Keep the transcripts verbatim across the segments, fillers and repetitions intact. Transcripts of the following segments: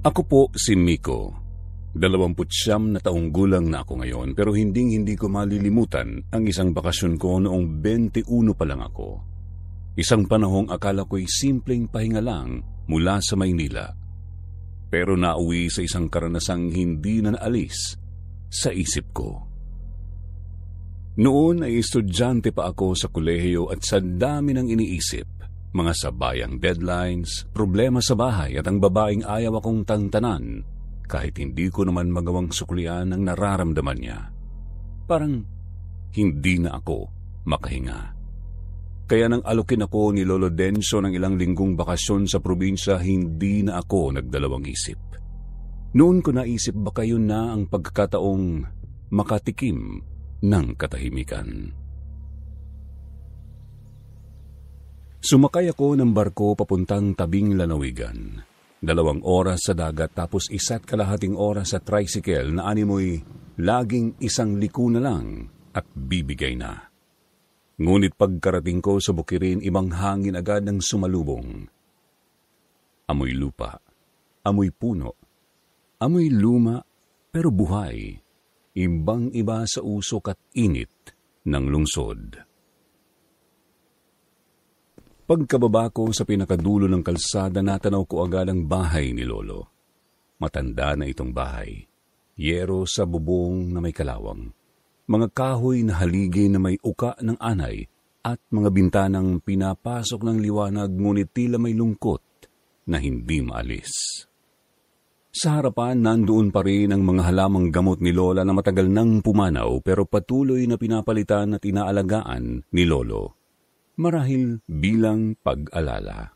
Ako po si Miko. Dalawamput siyam na taong gulang na ako ngayon pero hinding-hindi ko malilimutan ang isang bakasyon ko noong twenty-one pa lang ako. Isang panahong akala ko'y simpleng pahinga lang mula sa Maynila. Pero nauwi sa isang karanasang hindi na naalis sa isip ko. Noon ay estudyante pa ako sa kolehiyo at sa dami ng iniisip, mga sabayang deadlines, problema sa bahay at ang babaeng ayaw akong tantanan kahit hindi ko naman magawang suklian ang nararamdaman niya. Parang hindi na ako makahinga. Kaya nang alukin ako ni Lolo Denso ng ilang linggong bakasyon sa probinsya, hindi na ako nagdalawang isip. Noon ko naisip baka yun na ang pagkakataong makatikim ng katahimikan. Sumakay ako ng barko papuntang tabing lanawigan. Dalawang oras sa dagat tapos isa't kalahating oras sa tricycle na animoy laging isang liko na lang at bibigay na. Ngunit pagkarating ko sa bukirin, ibang hangin agad ang sumalubong. Amoy lupa, amoy puno, amoy luma pero buhay, ibang-iba sa usok at init ng lungsod. Pagkababa ko sa pinakadulo ng kalsada, natanaw ko agad ang bahay ni Lolo. Matanda na itong bahay. Yero sa bubong na may kalawang. Mga kahoy na haligi na may uka ng anay at mga bintanang pinapasok ng liwanag ngunit tila may lungkot na hindi maalis. Sa harapan, nandoon pa rin ang mga halamang gamot ni Lola na matagal nang pumanaw pero patuloy na pinapalitan at inaalagaan ni Lolo. Marahil bilang pag-alala.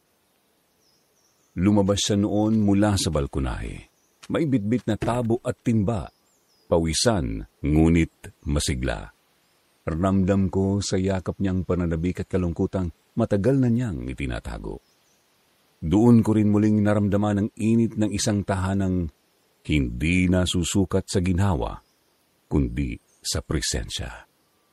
Lumabas siya noon mula sa balkonahe. May bitbit na tabo at timba. Pawisan, ngunit masigla. Ramdam ko sa yakap niyang pananabik at kalungkutang matagal na niyang itinatago. Doon ko rin muling naramdaman ang init ng isang tahanang hindi na susukat sa ginhawa, kundi sa presensya.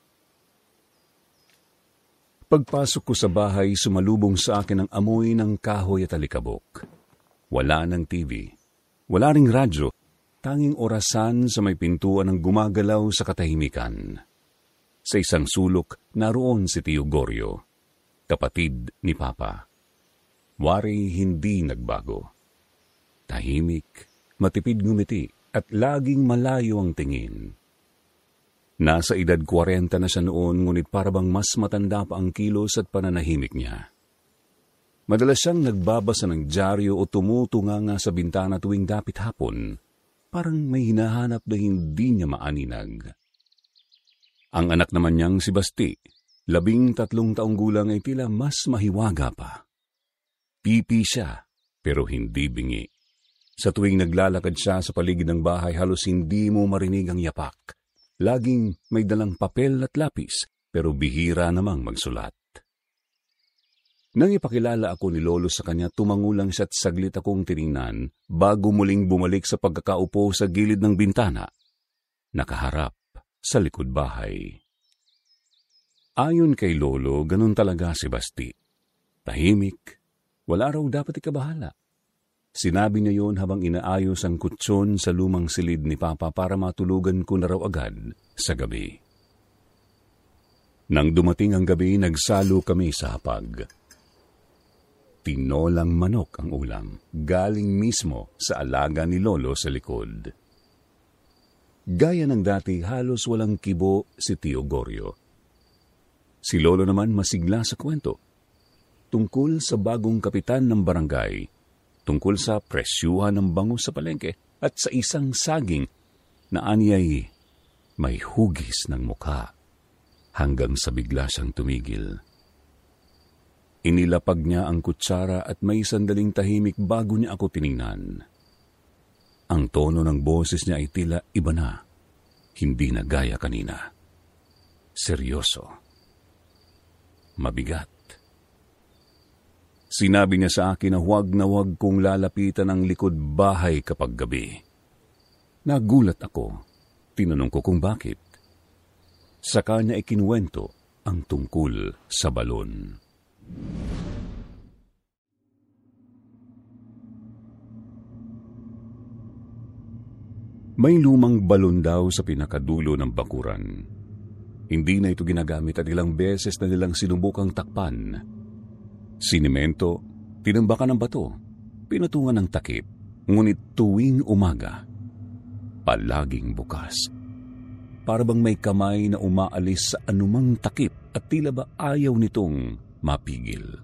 Pagpasok ko sa bahay, sumalubong sa akin ang amoy ng kahoy at alikabok. Wala ng T V, wala ring radyo, tanging orasan sa may pintuan ang gumagalaw sa katahimikan. Sa isang sulok, naroon si Tio Goryo, kapatid ni Papa. Wari hindi nagbago. Tahimik, matipid ngumiti, at laging malayo ang tingin. Nasa edad kwarenta na siya noon, ngunit parabang mas matanda pa ang kilos at pananahimik niya. Madalas siyang nagbabasa ng dyaryo o tumutunga nga sa bintana tuwing dapit hapon. Parang may hinahanap na hindi niya maaninag. Ang anak naman niyang si Basti, labing tatlong taong gulang, ay tila mas mahiwaga pa. Pipi siya, pero hindi bingi. Sa tuwing naglalakad siya sa paligid ng bahay, halos hindi mo marinig ang yapak. Laging may dalang papel at lapis, pero bihira namang magsulat. Nang ipakilala ako ni Lolo sa kanya, tumangulang siya at saglit akong tiningnan bago muling bumalik sa pagkakaupo sa gilid ng bintana, nakaharap sa likod bahay. Ayon kay Lolo, ganun talaga si Basti. Tahimik, wala raw dapat ikabahala. Sinabi niya yon habang inaayos ang kutsyon sa lumang silid ni Papa para matulugan ko na raw agad sa gabi. Nang dumating ang gabi, nagsalo kami sa hapag. Tinolang manok ang ulam, galing mismo sa alaga ni Lolo sa likod. Gaya ng dati, halos walang kibo si Tio Goryo. Si Lolo naman masigla sa kwento. Tungkol sa bagong kapitan ng barangay, tungkol sa presyuhan ng bangus sa palengke at sa isang saging na aniyay may hugis ng mukha hanggang sa bigla siyang tumigil. Inilapag niya ang kutsara at may sandaling tahimik bago niya ako tiningnan. Ang tono ng boses niya ay tila iba na, hindi na gaya kanina. Seryoso. Mabigat. Sinabi niya sa akin na huwag na huwag kong lalapitan ang likod bahay kapag gabi. Nagulat ako. Tinanong ko kung bakit. Sa kanya ikinuwento ang tungkol sa balon. May lumang balon daw sa pinakadulo ng bakuran. Hindi na ito ginagamit at ilang beses na nilang sinubukang takpan. Sinimento, tinambakan ng bato, pinutungan ng takip, ngunit tuwing umaga, palaging bukas. Para bang may kamay na umaalis sa anumang takip at tila ba ayaw nitong mapigil.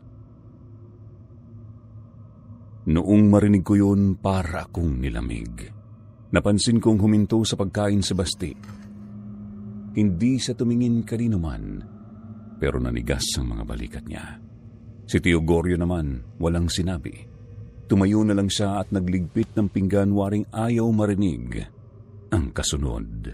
Noong marinig ko yun, para akong nilamig. Napansin kong huminto sa pagkain si Basti. Hindi siya tumingin kanino man, pero nanigas ang mga balikat niya. Si Tio Goryo naman, walang sinabi. Tumayo na lang siya at nagligpit ng pinggan waring ayaw marinig ang kasunod.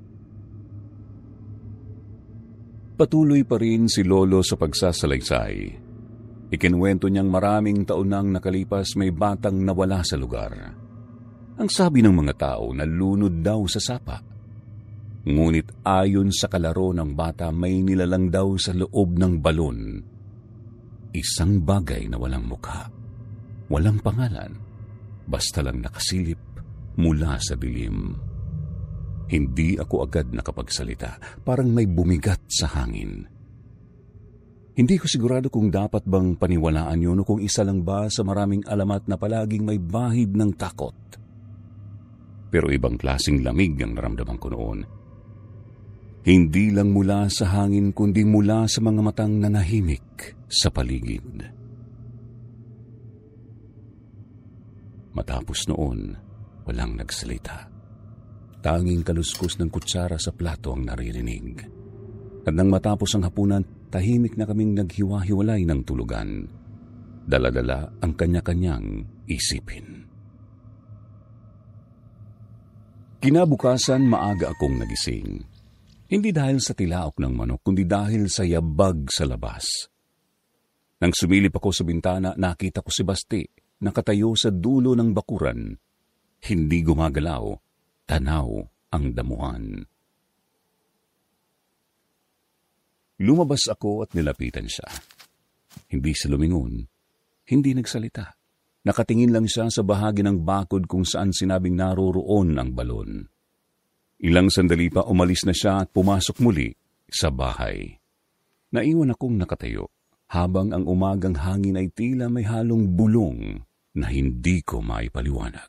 Patuloy pa rin si Lolo sa pagsasalaysay. Ikinuwento niyang maraming taon nang nakalipas may batang nawala sa lugar. Ang sabi ng mga tao, nalunod daw sa sapa. Ngunit ayon sa kalaro ng bata, may nilalang daw sa loob ng balon. Isang bagay na walang mukha, walang pangalan, basta lang nakasilip mula sa dilim. Hindi ako agad nakapagsalita, parang may bumigat sa hangin. Hindi ko sigurado kung dapat bang paniwalaan yun o kung isa lang ba sa maraming alamat na palaging may bahid ng takot. Pero ibang klaseng lamig ang naramdaman ko noon. Hindi lang mula sa hangin kundi mula sa mga matang nanahimik sa paligid. Matapos noon, walang nagsalita. Tanging kaluskos ng kutsara sa plato ang naririnig. At nang matapos ang hapunan, tahimik na kaming naghiwa-hiwalay ng tulugan. Dala-dala ang kanya-kanyang isipin. Kinabukasan, maaga akong nagising. Hindi dahil sa tilaok ng manok, kundi dahil sa yabag sa labas. Nang sumilip ako sa bintana, nakita ko si Basti, nakatayo sa dulo ng bakuran. Hindi gumagalaw, tanaw ang damuhan. Lumabas ako at nilapitan siya. Hindi siya lumingon, hindi nagsalita. Nakatingin lang siya sa bahagi ng bakod kung saan sinabing naroroon ang balon. Ilang sandali pa umalis na siya at pumasok muli sa bahay. Naiwan akong nakatayo habang ang umagang hangin ay tila may halong bulong na hindi ko maipaliwanag.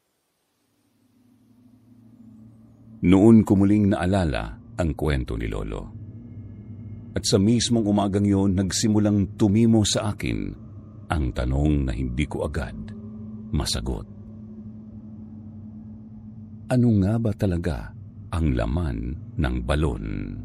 Noon ko muling naalala ang kwento ni Lolo. At sa mismong umagang yon, nagsimulang tumimo sa akin ang tanong na hindi ko agad masagot. Ano nga ba talaga ang laman ng balon?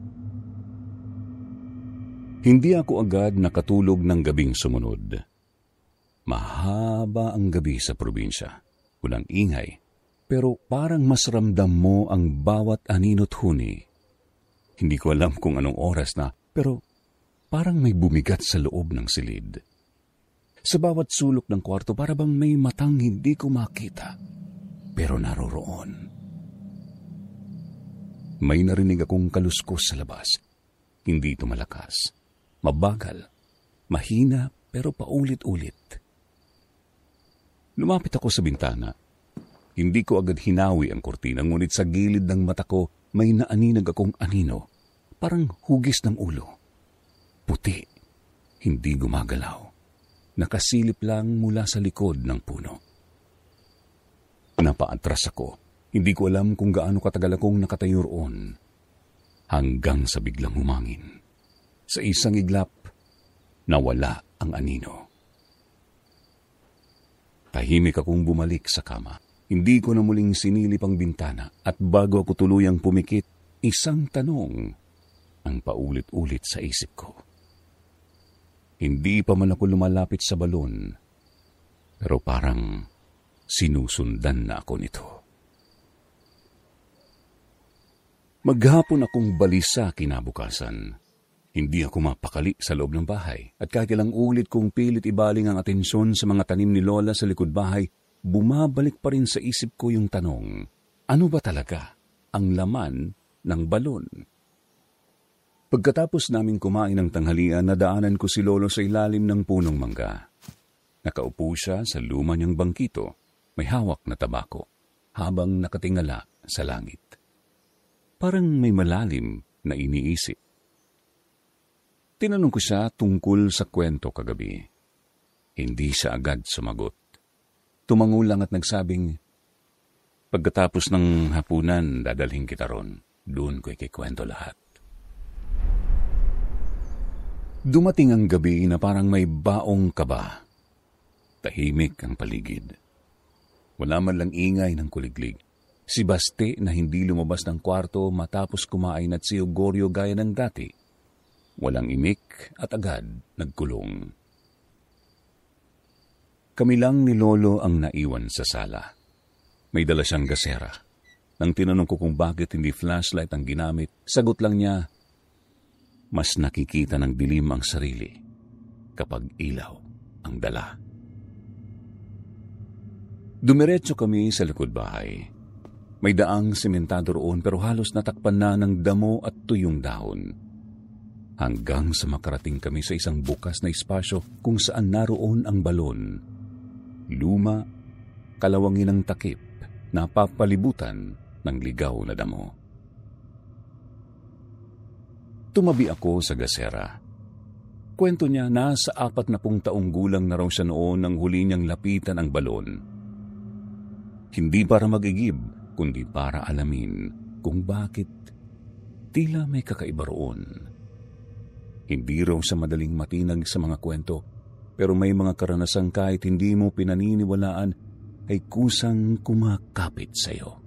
Hindi ako agad nakatulog ng gabing sumunod. Mahaba ang gabi sa probinsya. Walang ingay, pero parang mas ramdam mo ang bawat anino't huni. Hindi ko alam kung anong oras na, pero parang may bumigat sa loob ng silid. Sa bawat sulok ng kwarto, para bang may matang hindi ko makita, pero naroroon. May narinig akong kaluskos sa labas. Hindi ito malakas, mabagal, mahina, pero paulit-ulit. Lumapit ako sa bintana. Hindi ko agad hinawi ang kurtina, ngunit sa gilid ng mata ko may naaninag akong anino. Parang hugis ng ulo. Puti, hindi gumagalaw. Nakasilip lang mula sa likod ng puno. Napaatras ako. Hindi ko alam kung gaano katagal akong nakatayo roon. Hanggang sa biglang humangin. Sa isang iglap, nawala ang anino. Tahimik akong bumalik sa kama. Hindi ko na muling sinilip ang bintana at bago ako tuluyang pumikit, isang tanong ang paulit-ulit sa isip ko. Hindi pa man ako lumalapit sa balon, pero parang sinusundan na ako nito. Maghapon akong balisa kinabukasan. Hindi ako mapakali sa loob ng bahay at kahit ilang ulit kong pilit ibaling ang atensyon sa mga tanim ni Lola sa likod bahay, bumabalik pa rin sa isip ko yung tanong, ano ba talaga ang laman ng balon? Pagkatapos naming kumain ng tanghalian, nadaanan ko si Lolo sa ilalim ng punong mangga. Nakaupo siya sa luma niyang bangkito, may hawak na tabako, habang nakatingala sa langit. Parang may malalim na iniisip. Tinanong ko siya tungkol sa kwento kagabi. Hindi siya agad sumagot. Tumango lang at nagsabing, pagkatapos ng hapunan, dadalhin kita ron. Doon ko ikikwento lahat. Dumating ang gabi na parang may baong kaba. Tahimik ang paligid. Wala man lang ingay ng kuliglig. Si Baste na hindi lumabas ng kwarto matapos kumain at si Gregorio gaya ng dati. Walang imik at agad nagkulong. Kami lang ni Lolo ang naiwan sa sala. May dala siyang gasera. Nang tinanong ko kung bakit hindi flashlight ang ginamit, sagot lang niya, mas nakikita ng dilim ang sarili kapag ilaw ang dala. Dumiretso kami sa likod bahay. May daang sementado roon pero halos natakpan na ng damo at tuyong dahon. Hanggang sa makarating kami sa isang bukas na espasyo kung saan naroon ang balon. Luma, kalawangin ng takip, napapalibutan ng ligaw na damo. Tumabi ako sa gasera. Kwento niya na sa apat na pung taong gulang na raw siya noon nang huli niyang lapitan ang balon. Hindi para magigib, kundi para alamin kung bakit tila may kakaiba roon. Hindi raw siya madaling matinag sa mga kwento, pero may mga karanasang kahit hindi mo pinaniniwalaan ay kusang kumakapit sa iyo.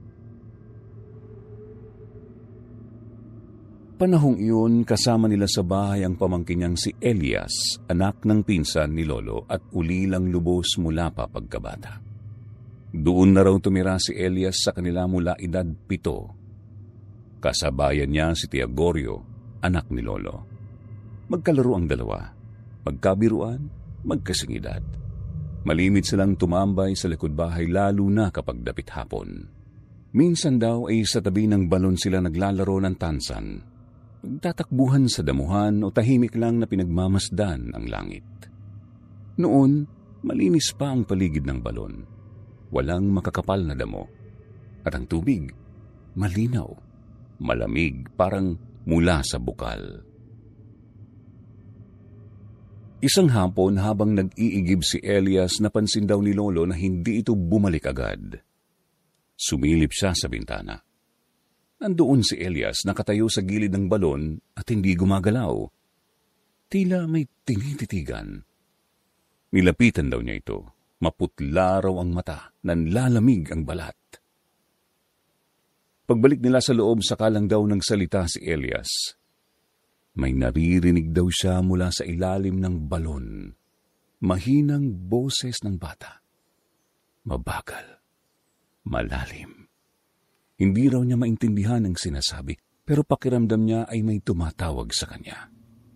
Panahong iyon, kasama nila sa bahay ang pamangkin niyang si Elias, anak ng pinsan ni Lolo at ulilang lubos mula pa pagkabata. Doon na raw tumira si Elias sa kanila mula edad pito. Kasabayan niya si Tia Gregorio, anak ni Lolo. Magkalaro ang dalawa, magkabiruan, magkasingidad. Malimit silang tumambay sa likod bahay lalo na kapag dapit hapon. Minsan daw ay sa tabi ng balon sila naglalaro ng tansan. Tatakbuhan sa damuhan o tahimik lang na pinagmamasdan ang langit. Noon, malinis pa ang paligid ng balon. Walang makakapal na damo. At ang tubig, malinaw, malamig, parang mula sa bukal. Isang hapon habang nag-iigib si Elias, napansin daw ni Lolo na hindi ito bumalik agad. Sumilip siya sa bintana. Nandoon si Elias nakatayo sa gilid ng balon at hindi gumagalaw. Tila may tinititigan. Nilapitan daw niya ito. Maputla raw ang mata, nanlalamig ang balat. Pagbalik nila sa loob, sakalang daw nagsalita si Elias. May naririnig daw siya mula sa ilalim ng balon. Mahinang boses ng bata. Mabagal. Malalim. Hindi raw niya maintindihan ang sinasabi, pero pakiramdam niya ay may tumatawag sa kanya.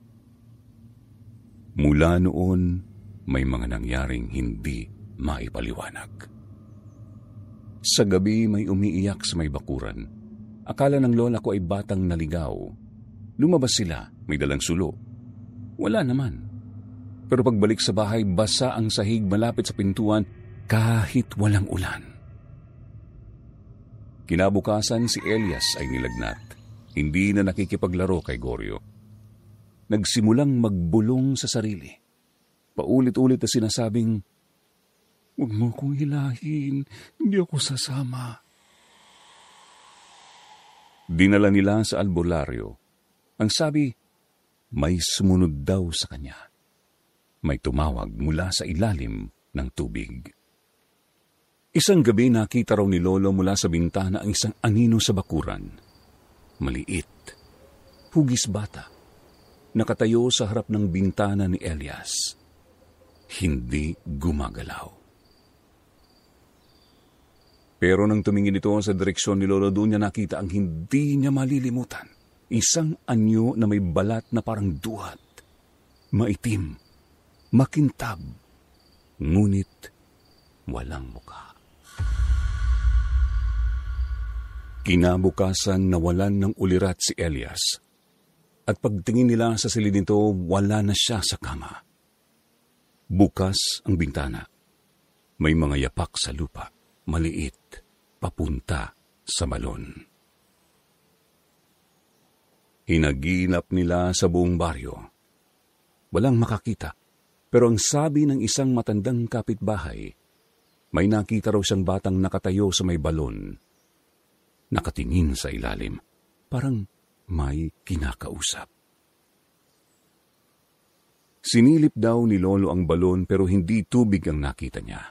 Mula noon, may mga nangyaring hindi maipaliwanag. Sa gabi may umiiyak sa may bakuran. Akala ng lola ko ay batang naligaw. Lumabas sila, may dalang sulo. Wala naman. Pero pagbalik sa bahay, basa ang sahig malapit sa pintuan kahit walang ulan. Kinabukasan si Elias ay nilagnat. Hindi na nakikipaglaro kay Gregorio. Nagsimulang magbulong sa sarili. Paulit-ulit na sinasabing, "Huwag mo kong hilahin, hindi ako sasama." Dinala nila sa albularyo. Ang sabi, may sumunod daw sa kanya. May tumawag mula sa ilalim ng tubig. Isang gabi nakita raw ni Lolo mula sa bintana ang isang anino sa bakuran. Maliit, hugis bata, nakatayo sa harap ng bintana ni Elias. Hindi gumagalaw. Pero nang tumingin ito sa direksyon ni Lolo, doon niya nakita ang hindi niya malilimutan. Isang anyo na may balat na parang duhat. Maitim, makintab, ngunit walang mukha. Kinabukasan nawalan ng ulirat si Elias. At pagtingin nila sa silid nito, wala na siya sa kama. Bukas ang bintana. May mga yapak sa lupa, maliit, papunta sa balon. Hinagilap nila sa buong baryo. Walang makakita, pero ang sabi ng isang matandang kapitbahay, may nakita raw siyang batang nakatayo sa may balon. Nakatingin sa ilalim, parang may kinakausap. Sinilip daw ni Lolo ang balon pero hindi tubig ang nakita niya.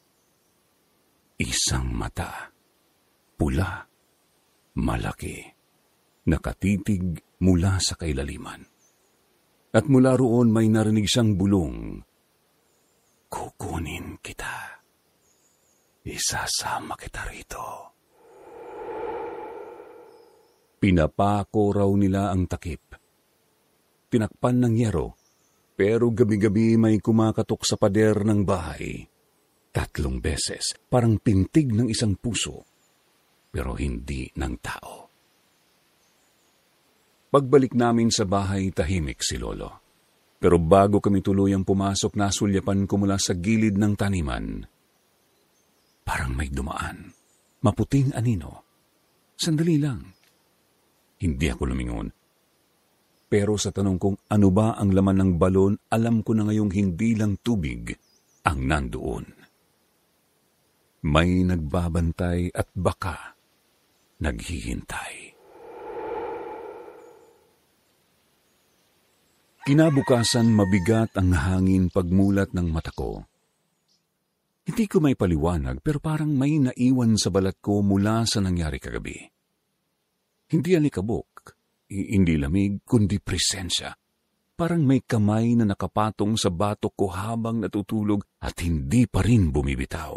Isang mata, pula, malaki, nakatitig mula sa kailaliman. At mula roon may narinig siyang bulong, "Kukunin kita. Isasama kita rito." Pinapako raw nila ang takip. Tinakpan ng yero, pero gabi-gabi may kumakatok sa pader ng bahay. Tatlong beses, parang pintig ng isang puso, pero hindi ng tao. Pagbalik namin sa bahay, tahimik si Lolo. Pero bago kami tuluyang pumasok, nasulyapan ko mula sa gilid ng taniman. Parang may dumaan. Maputing anino. Sandali lang. Hindi ako lumingon. Pero sa tanong kong ano ba ang laman ng balon, alam ko na ngayong hindi lang tubig ang nandoon. May nagbabantay at baka naghihintay. Kinabukasan, mabigat ang hangin pagmulat ng mata ko. Hindi ko may paliwanag pero parang may naiwan sa balat ko mula sa nangyari kagabi. Hindi alikabok, hindi lamig, kundi presensya. Parang may kamay na nakapatong sa batok ko habang natutulog at hindi pa rin bumibitaw.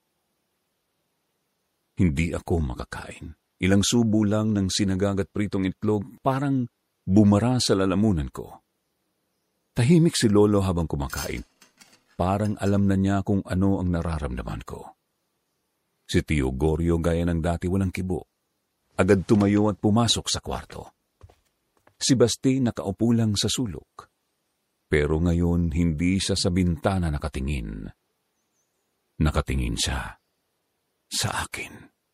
Hindi ako makakain. Ilang subo lang ng sinagag at pritong itlog parang bumara sa lalamunan ko. Tahimik si Lolo habang kumakain. Parang alam na niya kung ano ang nararamdaman ko. Si Tio Goryo gaya ng dati walang kibo. Agad tumayo at pumasok sa kwarto. Si Basti nakaupo lang sa sulok. Pero ngayon hindi siya sa bintana nakatingin. Nakatingin siya sa akin.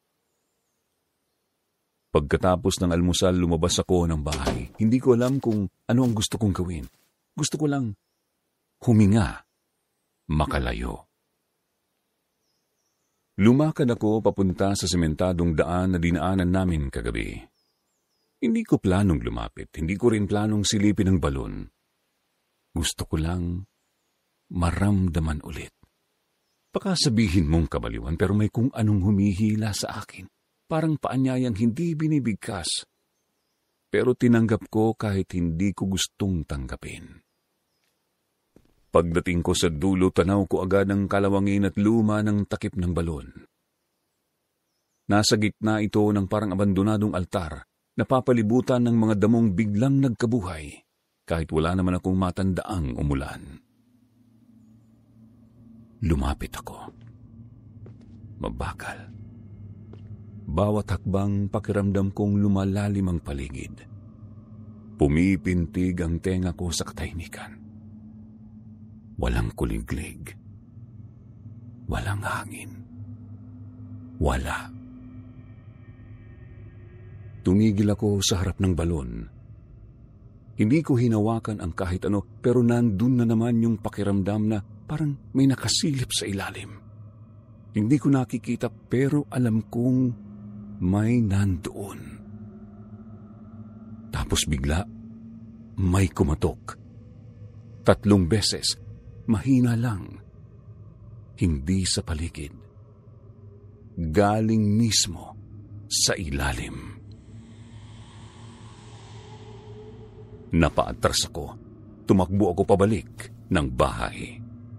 Pagkatapos ng almusal, lumabas ako ng bahay. Hindi ko alam kung ano ang gusto kong gawin. Gusto ko lang huminga, makalayo. Lumakad ako papunta sa sementadong daan na dinaanan namin kagabi. Hindi ko planong lumapit, hindi ko rin planong silipin ang balon. Gusto ko lang maramdaman ulit. Baka sabihin mong kabaliwan pero may kung anong humihila sa akin. Parang paanyayang hindi binibigkas. Pero tinanggap ko kahit hindi ko gustong tanggapin. Pagdating ko sa dulo, tanaw ko agad ang kalawangin at luma ng takip ng balon. Nasa gitna ito ng parang abandonadong altar, napapalibutan ng mga damong biglang nagkabuhay, kahit wala naman akong matandaang umulan. Lumapit ako. Mabagal. Bawat hakbang pakiramdam kong lumalalim ang paligid. Pumipintig ang tenga ko sa katahimikan. Walang kuliglig. Walang hangin. Wala. Tumigil ako sa harap ng balon. Hindi ko hinawakan ang kahit ano, pero nandun na naman yung pakiramdam na parang may nakasilip sa ilalim. Hindi ko nakikita pero alam kong may nandoon. Tapos bigla, may kumatok. Tatlong beses, mahina lang. Hindi sa paligid. Galing mismo sa ilalim. Napaatras ako. Tumakbo ako pabalik ng bahay.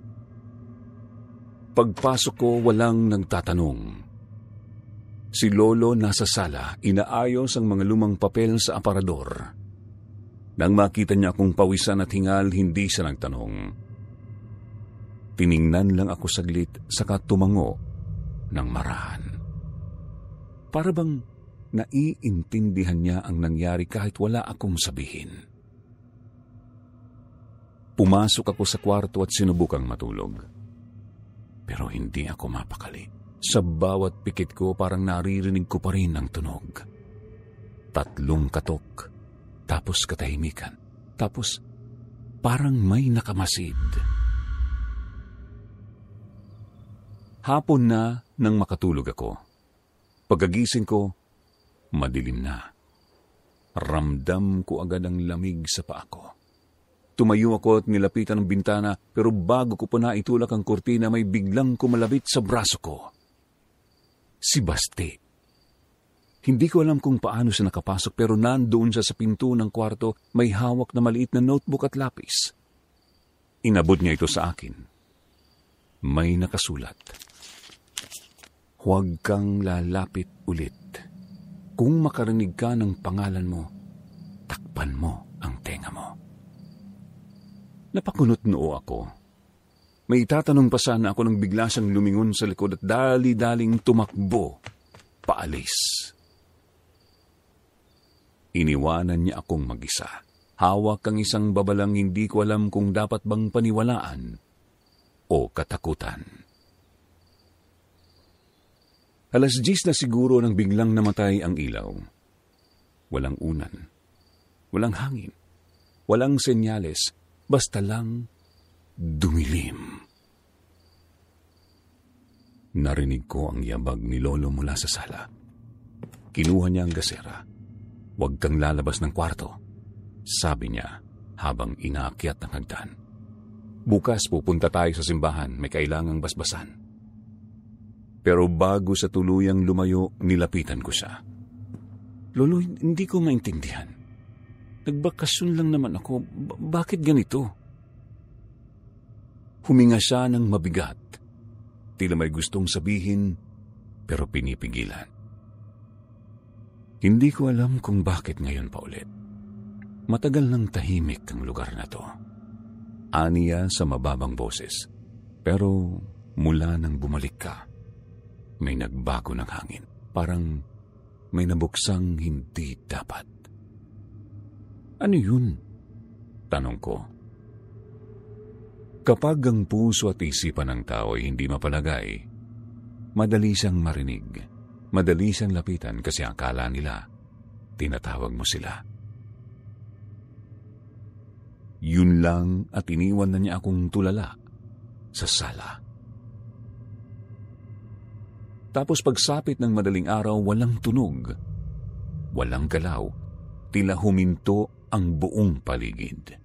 Pagpasok ko, walang nagtatanong. Si Lolo nasa sala, inaayos ang mga lumang papel sa aparador. Nang makita niya akong pawisan at hingal, hindi siya nagtanong. Tiningnan lang ako saglit, saka tumango ng marahan. Para bang naiintindihan niya ang nangyari kahit wala akong sabihin. Pumasok ako sa kwarto at sinubukang matulog. Pero hindi ako mapakali. Sa bawat pikit ko parang naririnig ko pa rin ang tunog. Tatlong katok, tapos katahimikan, tapos parang may nakamasid. Hapon na nang makatulog ako. Pagkagising ko, madilim na. Ramdam ko agad ang lamig sa paa ko. Tumayo ako at nilapitan ng bintana, pero bago ko pa naitulak ang kurtina, may biglang kumalabit sa braso ko. Si Basti. Hindi ko alam kung paano siya nakapasok, pero nandoon siya sa pinto ng kwarto, may hawak na maliit na notebook at lapis. Inabot niya ito sa akin. May nakasulat. Huwag kang lalapit ulit. Kung makarinig ka ng pangalan mo, takpan mo ang tenga mo. Napakunot noo ako. May itatanong pa sana ako nang bigla siyang lumingon sa likod at dali-daling tumakbo, paalis. Iniwanan niya akong mag-isa. Hawak ang isang babalang hindi ko alam kung dapat bang paniwalaan o katakutan. Alas diyes na siguro nang biglang namatay ang ilaw. Walang unan, walang hangin, walang senyales, basta lang dumilim. Narinig ko ang yabag ni Lolo mula sa sala. Kinuha niya ang gasera. Huwag kang lalabas ng kwarto, sabi niya habang inaakyat ng hagdan. Bukas pupunta tayo sa simbahan, may kailangang basbasan. Pero bago sa tuluyang lumayo, nilapitan ko siya. Lolo, hindi ko maintindihan. Nagbakasyon lang naman ako. B- bakit ganito? Huminga siya ng mabigat. Tila may gustong sabihin, pero pinipigilan. Hindi ko alam kung bakit ngayon pa ulit. Matagal nang tahimik ang lugar na to. Aniya sa mababang boses. Pero mula nang bumalik ka, may nagbago ng hangin. Parang may nabuksang hindi dapat. Ano yun? Tanong ko. Kapag ang puso at isipan ng tao ay hindi mapalagay, madali siyang marinig. Madali siyang lapitan kasi akala nila tinatawag mo sila. Yun lang at iniwan na niya akong tulala sa sala. Tapos pagsapit ng madaling araw, walang tunog, walang galaw, tila huminto ang buong paligid.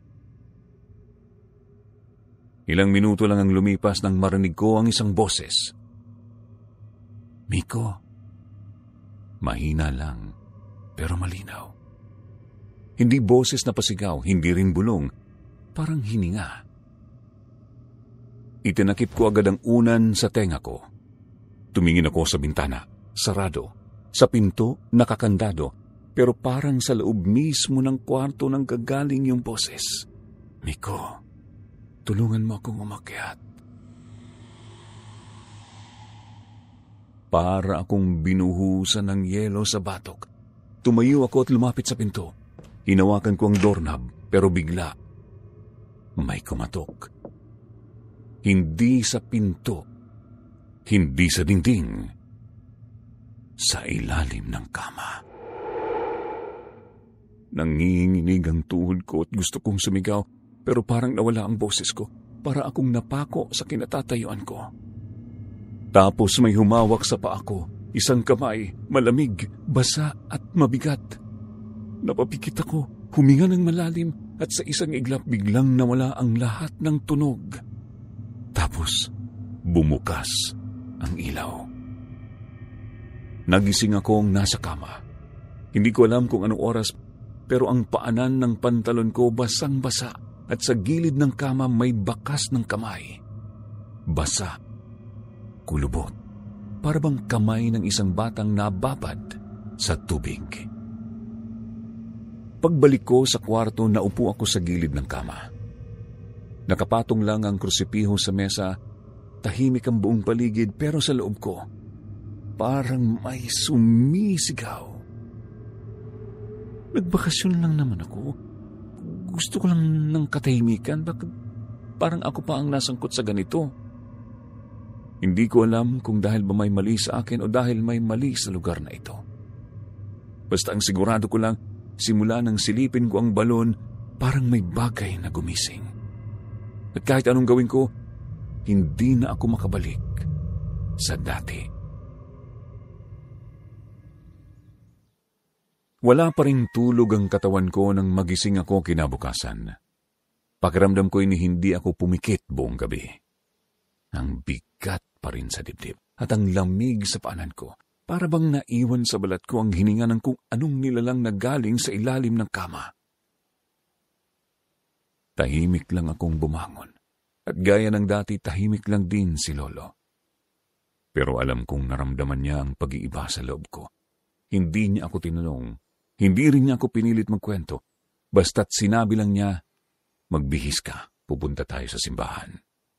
Ilang minuto lang ang lumipas nang marinig ko ang isang boses. Miko. Mahina lang, pero malinaw. Hindi boses na pasigaw, hindi rin bulong, parang hininga. Itinakip ko agad ang unan sa tenga ko. Tumingin ako sa bintana, sarado, sa pinto, nakakandado, pero parang sa loob mismo ng kwarto nang gagaling yung boses. Miko, tulungan mo akong umakyat. Para akong binuhusan ng yelo sa batok. Tumayo ako at lumapit sa pinto. Hinawakan ko ang doorknob, pero bigla may kumatok. Hindi sa pinto, hindi sa dingding, sa ilalim ng kama. Nanginginig ang tuhod ko at gusto kong sumigaw, pero parang nawala ang boses ko. Para akong napako sa kinatatayuan ko. Tapos may humawak sa paa ko, isang kamay, malamig, basa at mabigat. Napapikit ako, huminga ng malalim at sa isang iglap biglang nawala ang lahat ng tunog. Tapos bumukas ang ilaw. Nagising akong nasa kama. Hindi ko alam kung anong oras, pero ang paanan ng pantalon ko basang-basa at sa gilid ng kama may bakas ng kamay. Basa, kulubot, para bang kamay ng isang batang nababad sa tubig. Pagbalik ko sa kwarto, naupo ako sa gilid ng kama. Nakapatong lang ang krusipiho sa mesa, tahimik ang buong paligid, pero sa loob ko, parang may sumisigaw. Nagbakasyon lang naman ako. Gusto ko lang ng katahimikan. Bakit parang ako pa ang nasangkot sa ganito? Hindi ko alam kung dahil ba may mali sa akin o dahil may mali sa lugar na ito. Basta ang sigurado ko lang, simula nang silipin ko ang balon, parang may bagay na gumising. At kahit anong gawin ko, hindi na ako makabalik sa dati. Wala pa ring tulog ang katawan ko nang magising ako kinabukasan. Pakiramdam ko ni hindi ako pumikit buong gabi. Ang bigat pa rin sa dibdib at ang lamig sa paanan ko. Para bang naiwan sa balat ko ang hininga ng kung anong nilalang na galing sa ilalim ng kama. Tahimik lang akong bumangon. At gaya ng dati, tahimik lang din si Lolo. Pero alam kong naramdaman niya ang pag-iiba sa loob ko. Hindi niya ako tinanong. Hindi rin niya ako pinilit magkwento. Basta't sinabi lang niya, magbihis ka, pupunta tayo sa simbahan.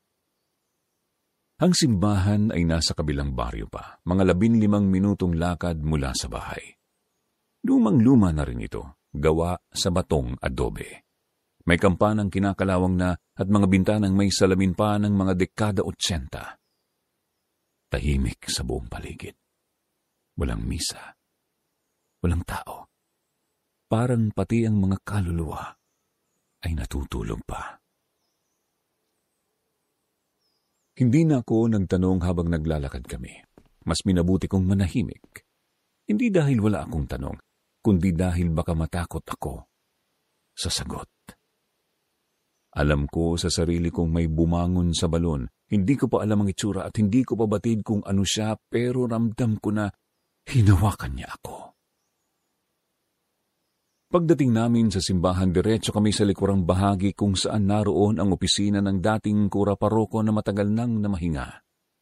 Ang simbahan ay nasa kabilang baryo pa, mga labinlimang minutong lakad mula sa bahay. Lumang-luma na rin ito, gawa sa batong adobe. May kampanang kinakalawang na at mga bintanang may salamin pa ng mga dekada otsyenta. Tahimik sa buong paligid. Walang misa. Walang tao. Parang pati ang mga kaluluwa ay natutulog pa. Hindi na ako nagtanong habang naglalakad kami. Mas minabuti kong manahimik. Hindi dahil wala akong tanong, kundi dahil baka matakot ako sa sagot. Alam ko sa sarili kong may bumangon sa balon. Hindi ko pa alam ang itsura at hindi ko pa batid kung ano siya, pero ramdam ko na hinawakan niya ako. Pagdating namin sa simbahan, diretso kami sa likurang bahagi kung saan naroon ang opisina ng dating kura paroko na matagal nang namahinga.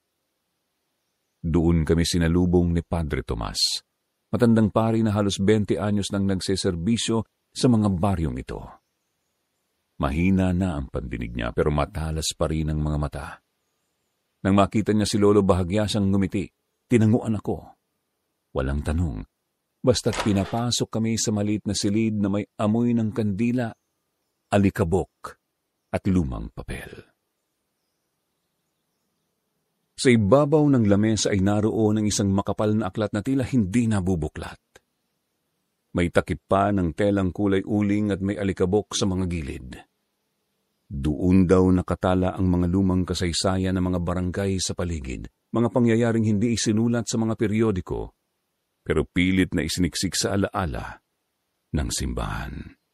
Doon kami sinalubong ni Padre Tomas, matandang pari na halos twenty anyos nang nagseserbisyo sa mga baryong ito. Mahina na ang pandinig niya pero matalas pa rin ang mga mata. Nang makita niya si Lolo, bahagya siyang ngumiti. Tinanguan ako. Walang tanong. Basta't pinapasok kami sa maliit na silid na may amoy ng kandila, alikabok at lumang papel. Sa ibabaw ng lamesa ay naroon ang isang makapal na aklat na tila hindi nabubuklat. May takip pa ng telang kulay uling at may alikabok sa mga gilid. Doon daw nakatala ang mga lumang kasaysayan ng mga barangay sa paligid, mga pangyayaring hindi isinulat sa mga periodiko, pero pilit na isiniksik sa alaala ng simbahan.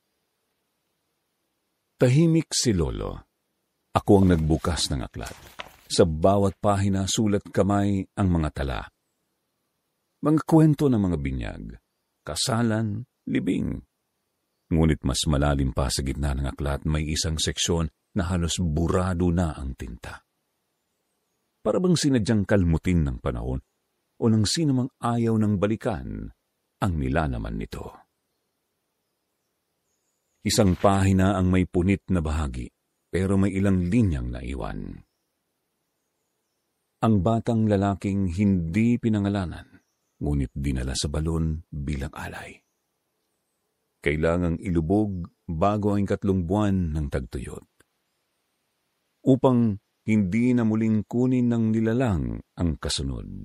Tahimik si Lolo. Ako ang nagbukas ng aklat. Sa bawat pahina, sulat kamay ang mga tala. Mga kwento ng mga binyag, kasalan, libing. Ngunit mas malalim pa sa gitna ng aklat, may isang seksyon na halos burado na ang tinta. Para bang sinadyang kalmutin ng panahon o ng sinumang ayaw ng balikan ang nilalaman nito. Isang pahina ang may punit na bahagi, pero may ilang linyang naiwan. Ang batang lalaking hindi pinangalanan, ngunit dinala sa balon bilang alay. Kailangang ilubog bago ang ikatlong buwan ng tagtuyot. Upang hindi na muling kunin ng nilalang ang kasunod.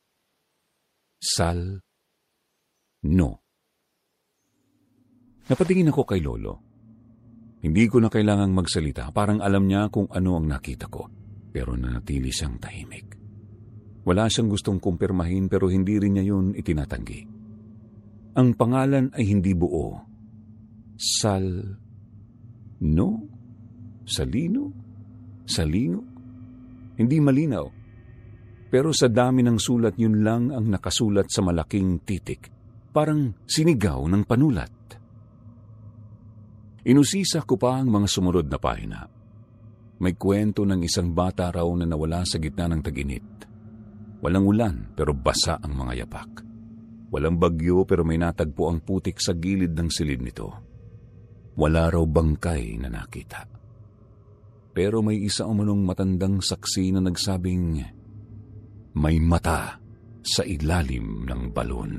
Sal, no. Napatingin ako kay Lolo. Hindi ko na kailangang magsalita, parang alam niya kung ano ang nakita ko, pero nanatili siyang tahimik. Wala siyang gustong kumpirmahin pero hindi rin niya yun itinatanggi. Ang pangalan ay hindi buo. Sal, no? Salino? Salingo? Hindi malinaw. Pero sa dami ng sulat, yun lang ang nakasulat sa malaking titik. Parang sinigaw ng panulat. Inusisa ko pa ang mga sumunod na pahina. May kwento ng isang bata raw na nawala sa gitna ng tag-init. Walang ulan pero basa ang mga yapak. Walang bagyo pero may natagpo ang putik sa gilid ng silid nito. Wala raw bangkay na nakita. Pero may isa umanong matandang saksi na nagsabing, may mata sa ilalim ng balon.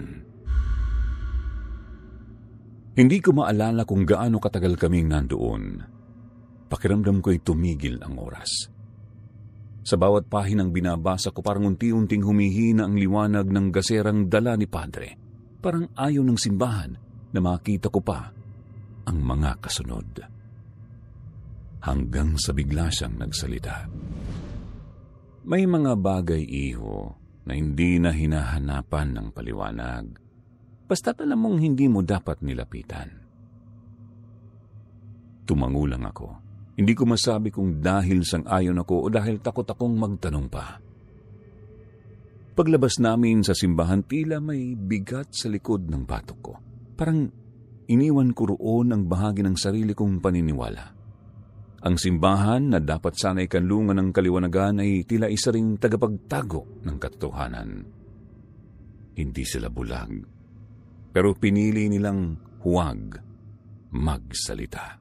Hindi ko maalala kung gaano katagal kaming nandoon. Pakiramdam ko'y tumigil ang oras. Sa bawat pahinang binabasa ko, parang unti-unting humihina ang liwanag ng gaserang dala ni Padre. Parang ayaw ng simbahan na makita ko pa ang mga kasunod. Hanggang sa bigla siyang nagsalita. May mga bagay, iho, na hindi na hinahanapan ng paliwanag. Basta't alam mong hindi mo dapat nilapitan. Tumango lang ako. Hindi ko masabi kung dahil sang-ayon ako o dahil takot akong magtanong pa. Paglabas namin sa simbahan, tila may bigat sa likod ng batok ko. Parang iniwan ko roon ang bahagi ng sarili kong paniniwala. Ang simbahan na dapat sana'y kanlungan ng kaliwanagan ay tila isa ring tagapagtago ng katotohanan. Hindi sila bulag, pero pinili nilang huwag magsalita.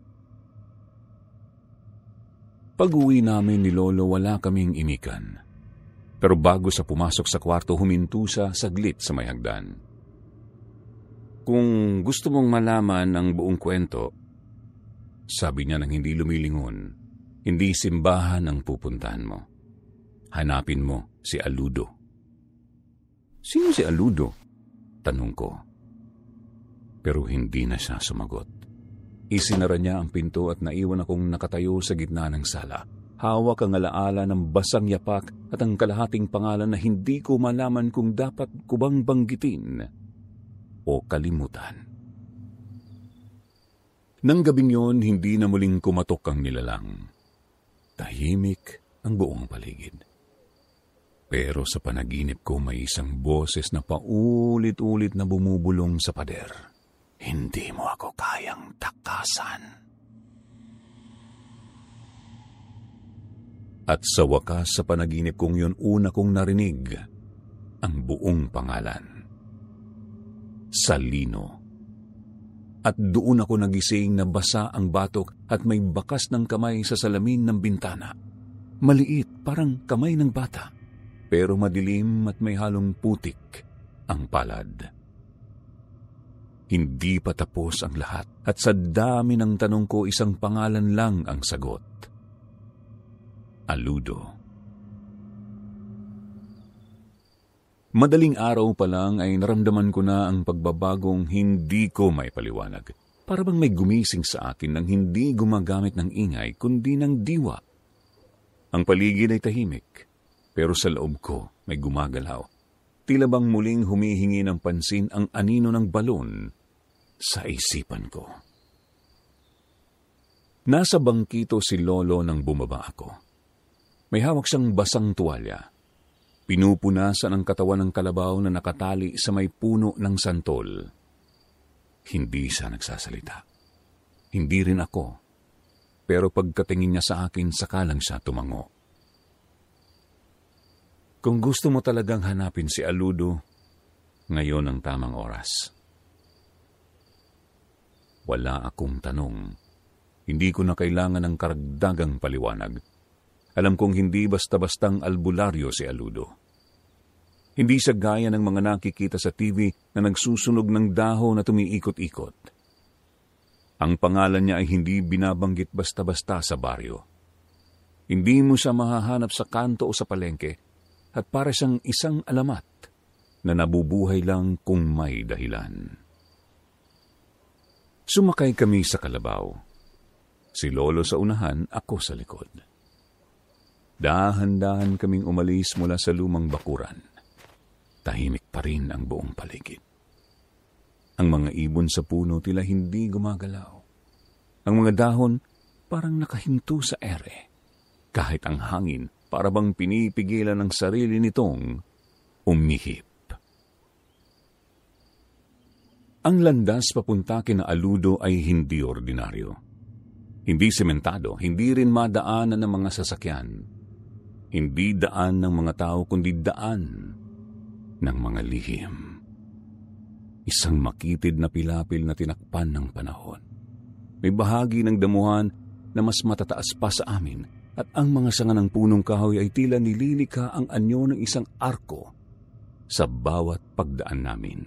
Pag-uwi namin ni Lolo, wala kaming imikan. Pero bago sa pumasok sa kwarto, huminto siya saglit sa may hagdan. Kung gusto mong malaman ang buong kwento, sabi niya nang hindi lumilingon, hindi simbahan ang pupuntahan mo. Hanapin mo si Aludo. Sino si Aludo? Tanong ko. Pero hindi na siya sumagot. Isinara niya ang pinto at naiwan akong nakatayo sa gitna ng sala. Hawak ang alaala ng basang yapak at ang kalahating pangalan na hindi ko malaman kung dapat ko bang banggitin o kalimutan. Nang gabing yon, hindi na muling kumatok ang nilalang. Tahimik ang buong paligid. Pero sa panaginip ko may isang boses na paulit-ulit na bumubulong sa pader. Hindi mo ako kayang takasan. At sa wakas sa panaginip kong yun, una kong narinig ang buong pangalan. Salino. At doon ako nagising na basa ang batok at may bakas ng kamay sa salamin ng bintana. Maliit, parang kamay ng bata, pero madilim at may halong putik ang palad. Hindi pa tapos ang lahat at sa dami ng tanong ko, isang pangalan lang ang sagot. Aludo. Madaling araw pa lang ay naramdaman ko na ang pagbabagong hindi ko may paliwanag. Para bang may gumising sa akin nang hindi gumagamit ng ingay kundi ng diwa. Ang paligid ay tahimik, pero sa loob ko may gumagalaw. Tila bang muling humihingi ng pansin ang anino ng balon sa isipan ko. Nasa bangkito si Lolo nang bumaba ako. May hawak siyang basang tuwalya. Pinupunasan ang katawan ng kalabaw na nakatali sa may puno ng santol. Hindi siya nagsasalita. Hindi rin ako. Pero pagkatingin niya sa akin, saka lang siya tumango. Kung gusto mo talagang hanapin si Aludo, ngayon ang tamang oras. Wala akong tanong. Hindi ko na kailangan ng karagdagang paliwanag. Alam kong hindi basta-bastang albularyo si Aludo. Hindi siya gaya ng mga nakikita sa T V na nagsusunog ng dahon na tumiikot-ikot. Ang pangalan niya ay hindi binabanggit basta-basta sa baryo. Hindi mo siya mahahanap sa kanto o sa palengke at para siyang isang alamat na nabubuhay lang kung may dahilan. Sumakay kami sa kalabaw. Si Lolo sa unahan, ako sa likod. Dahan-dahan kaming umalis mula sa lumang bakuran. Tahimik pa rin ang buong paligid. Ang mga ibon sa puno tila hindi gumagalaw. Ang mga dahon parang nakahinto sa ere. Kahit ang hangin para bang pinipigilan ng sarili nitong umihip. Ang landas papunta kina Aludo ay hindi ordinaryo. Hindi sementado, hindi rin madaanan ng mga sasakyan. Hindi daan ng mga tao, kundi daan ng mga lihim. Isang makitid na pilapil na tinakpan ng panahon. May bahagi ng damuhan na mas matataas pa sa amin at ang mga sanga ng punong kahoy ay tila nililika ang anyo ng isang arko sa bawat pagdaan namin.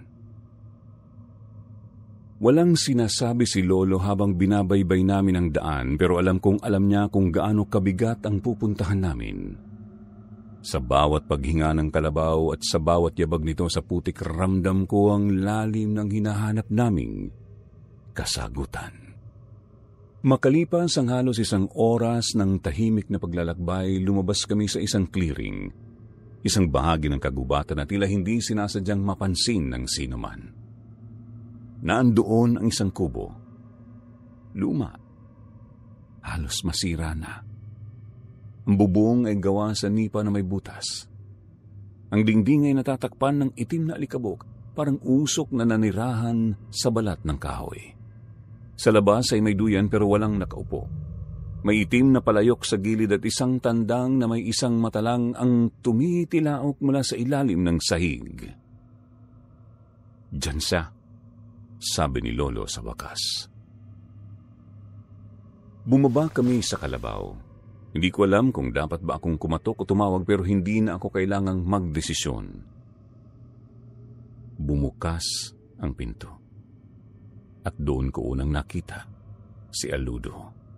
Walang sinasabi si Lolo habang binabaybay namin ang daan, pero alam kong alam niya kung gaano kabigat ang pupuntahan namin. Sa bawat paghinga ng kalabaw at sa bawat yabag nito sa putik, ramdam ko ang lalim ng hinahanap naming kasagutan. Makalipas ang halos isang oras ng tahimik na paglalakbay, lumabas kami sa isang clearing, isang bahagi ng kagubatan na tila hindi sinasadyang mapansin ng sino man. Naandoon ang isang kubo. Luma. Halos masira na. Ang bubong ay gawa sa nipa na may butas. Ang dingding ay natatakpan ng itim na alikabok, parang usok na nanirahan sa balat ng kahoy. Sa labas ay may duyan pero walang nakaupo. May itim na palayok sa gilid at isang tandang na may isang matalang ang tumitilaok mula sa ilalim ng sahig. Diyan siya, sabi ni Lolo sa wakas. Bumaba kami sa kalabaw. Hindi ko alam kung dapat ba akong kumatok o tumawag pero hindi na ako kailangang magdesisyon. Bumukas ang pinto. At doon ko unang nakita si Aludo.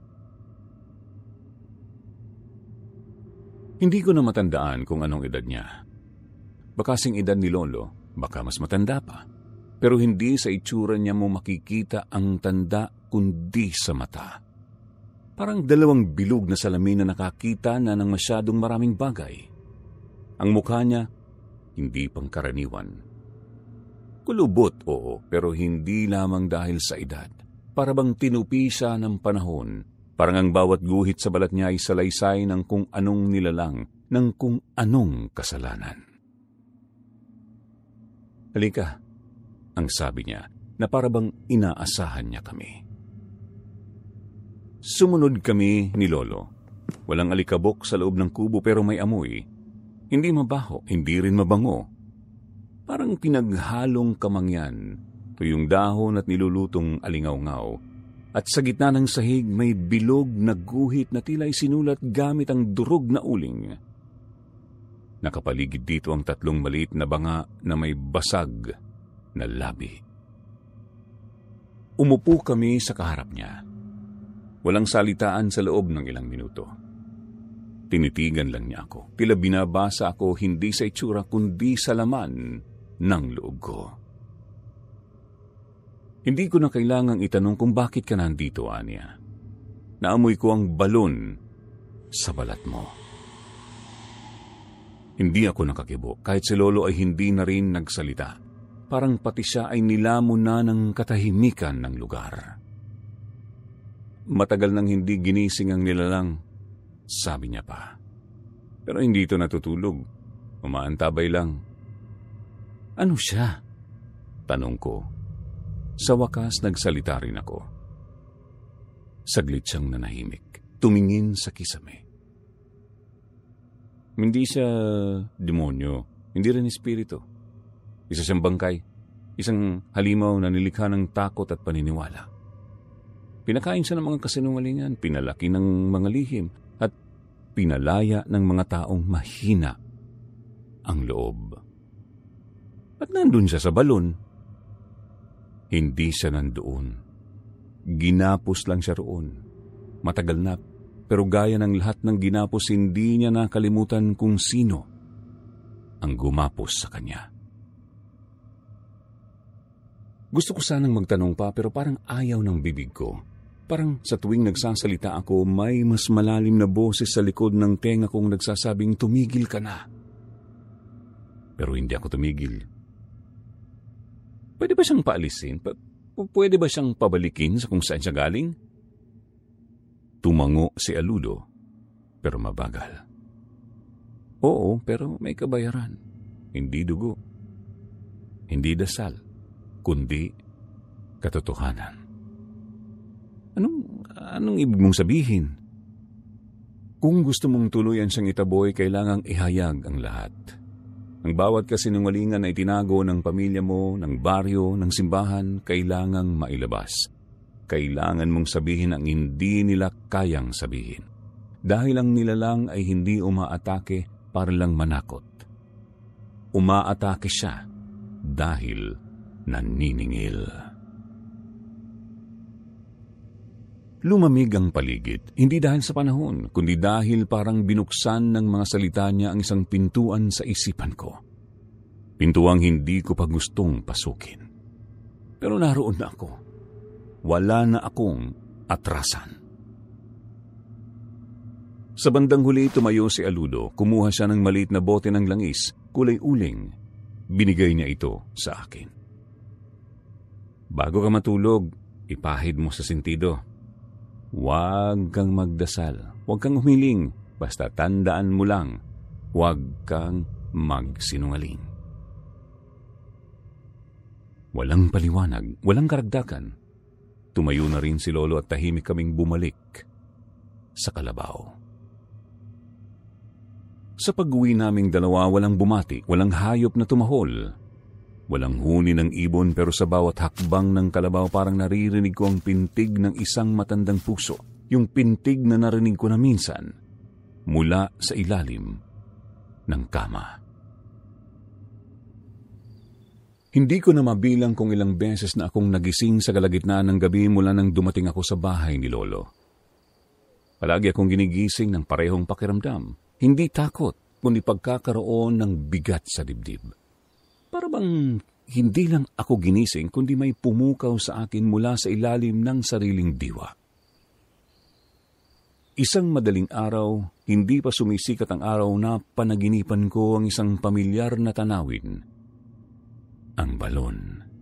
Hindi ko na matandaan kung anong edad niya. Baka sing edad ni Lolo, baka mas matanda pa. Pero hindi sa itsura niya mo makikita ang tanda kundi sa mata. Parang dalawang bilog na salamin na nakakita na ng masyadong maraming bagay. Ang mukha niya, hindi pangkaraniwan. Kulubot, oo, pero hindi lamang dahil sa edad. Para bang tinupi siya ng panahon. Parang ang bawat guhit sa balat niya ay salaysay ng kung anong nilalang, ng kung anong kasalanan. Halika, ang sabi niya, na para bang inaasahan niya kami. Sumunod kami ni Lolo. Walang alikabok sa loob ng kubo pero may amoy. Hindi mabaho, hindi rin mabango. Parang pinaghalong kamangyan, tuyong dahon at nilulutong alingaw-ngaw. At sa gitna ng sahig may bilog na guhit na tila sinulat gamit ang durog na uling. Nakapaligid dito ang tatlong maliit na banga na may basag na labi. Umupo kami sa kaharap niya. Walang salitaan sa loob ng ilang minuto. Tinitigan lang niya ako. Tila binabasa ako hindi sa itsura kundi sa laman ng loob ko. Hindi ko na kailangang itanong kung bakit ka nandito, Anya. Naamoy ko ang balon sa balat mo. Hindi ako nakakibo. Kahit si Lolo ay hindi na rin nagsalita. Parang pati siya ay nilamon na ng katahimikan ng lugar. Matagal nang hindi ginising ang nilalang, sabi niya pa. Pero hindi ito natutulog. Umaantabay lang. Ano siya? Tanong ko. Sa wakas, nagsalita rin ako. Saglit siyang nanahimik. Tumingin sa kisame. Hindi siya demonyo. Hindi rin espiritu. Isa siyang bangkay. Isang halimaw na nilikha ng takot at paniniwala. Pinakain siya ng mga kasinungalingan, pinalaki ng mga lihim, at pinalaya ng mga taong mahina ang loob. At nandun siya sa balon. Hindi siya nandoon. Ginapos lang siya roon. Matagal na, pero gaya ng lahat ng ginapos, hindi niya nakalimutan kung sino ang gumapos sa kanya. Gusto ko sanang magtanong pa pero parang ayaw ng bibig ko. Parang sa tuwing nagsasalita ako, may mas malalim na boses sa likod ng tenga kong nagsasabing, tumigil ka na. Pero hindi ako tumigil. Pwede ba siyang paalisin? Pa- pwede ba siyang pabalikin sa kung saan siya galing? Tumango si Aludo, pero mabagal. Oo, pero may kabayaran. Hindi dugo. Hindi dasal, kundi katotohanan. Anong, anong ibig mong sabihin? Kung gusto mong tuluyan siyang itaboy, kailangang ihayag ang lahat. Ang bawat kasinungalingan na itinago ng pamilya mo, ng baryo, ng simbahan, kailangang mailabas. Kailangan mong sabihin ang hindi nila kayang sabihin. Dahil ang nilalang ay hindi umaatake para lang manakot. Umaatake siya dahil naniningil. Lumamig ang paligid, hindi dahil sa panahon, kundi dahil parang binuksan ng mga salita niya ang isang pintuan sa isipan ko. Pintuang hindi ko pa gustong pasukin. Pero naroon na ako. Wala na akong atrasan. Sa bandang huli, tumayo si Aludo. Kumuha siya ng maliit na bote ng langis, kulay uling. Binigay niya ito sa akin. Bago ka matulog, ipahid mo sa sentido. Huwag kang magdasal, huwag kang humiling, basta tandaan mo lang, huwag kang magsinungaling. Walang paliwanag, walang karagdagan. Tumayo na rin si Lolo at tahimik kaming bumalik sa kalabaw. Sa pag-uwi naming dalawa, walang bumati, walang hayop na tumahol. Walang huni ng ibon, pero sa bawat hakbang ng kalabaw parang naririnig ko ang pintig ng isang matandang puso. Yung pintig na narinig ko na minsan mula sa ilalim ng kama. Hindi ko na mabilang kung ilang beses na akong nagising sa kalagitnaan ng gabi mula nang dumating ako sa bahay ni Lolo. Palagi akong ginigising ng parehong pakiramdam. Hindi takot, kundi pagkakaroon ng bigat sa dibdib. Para bang hindi lang ako ginising, kundi may pumukaw sa akin mula sa ilalim ng sariling diwa. Isang madaling araw, hindi pa sumisikat ang araw na panaginipan ko ang isang pamilyar na tanawin. Ang balon.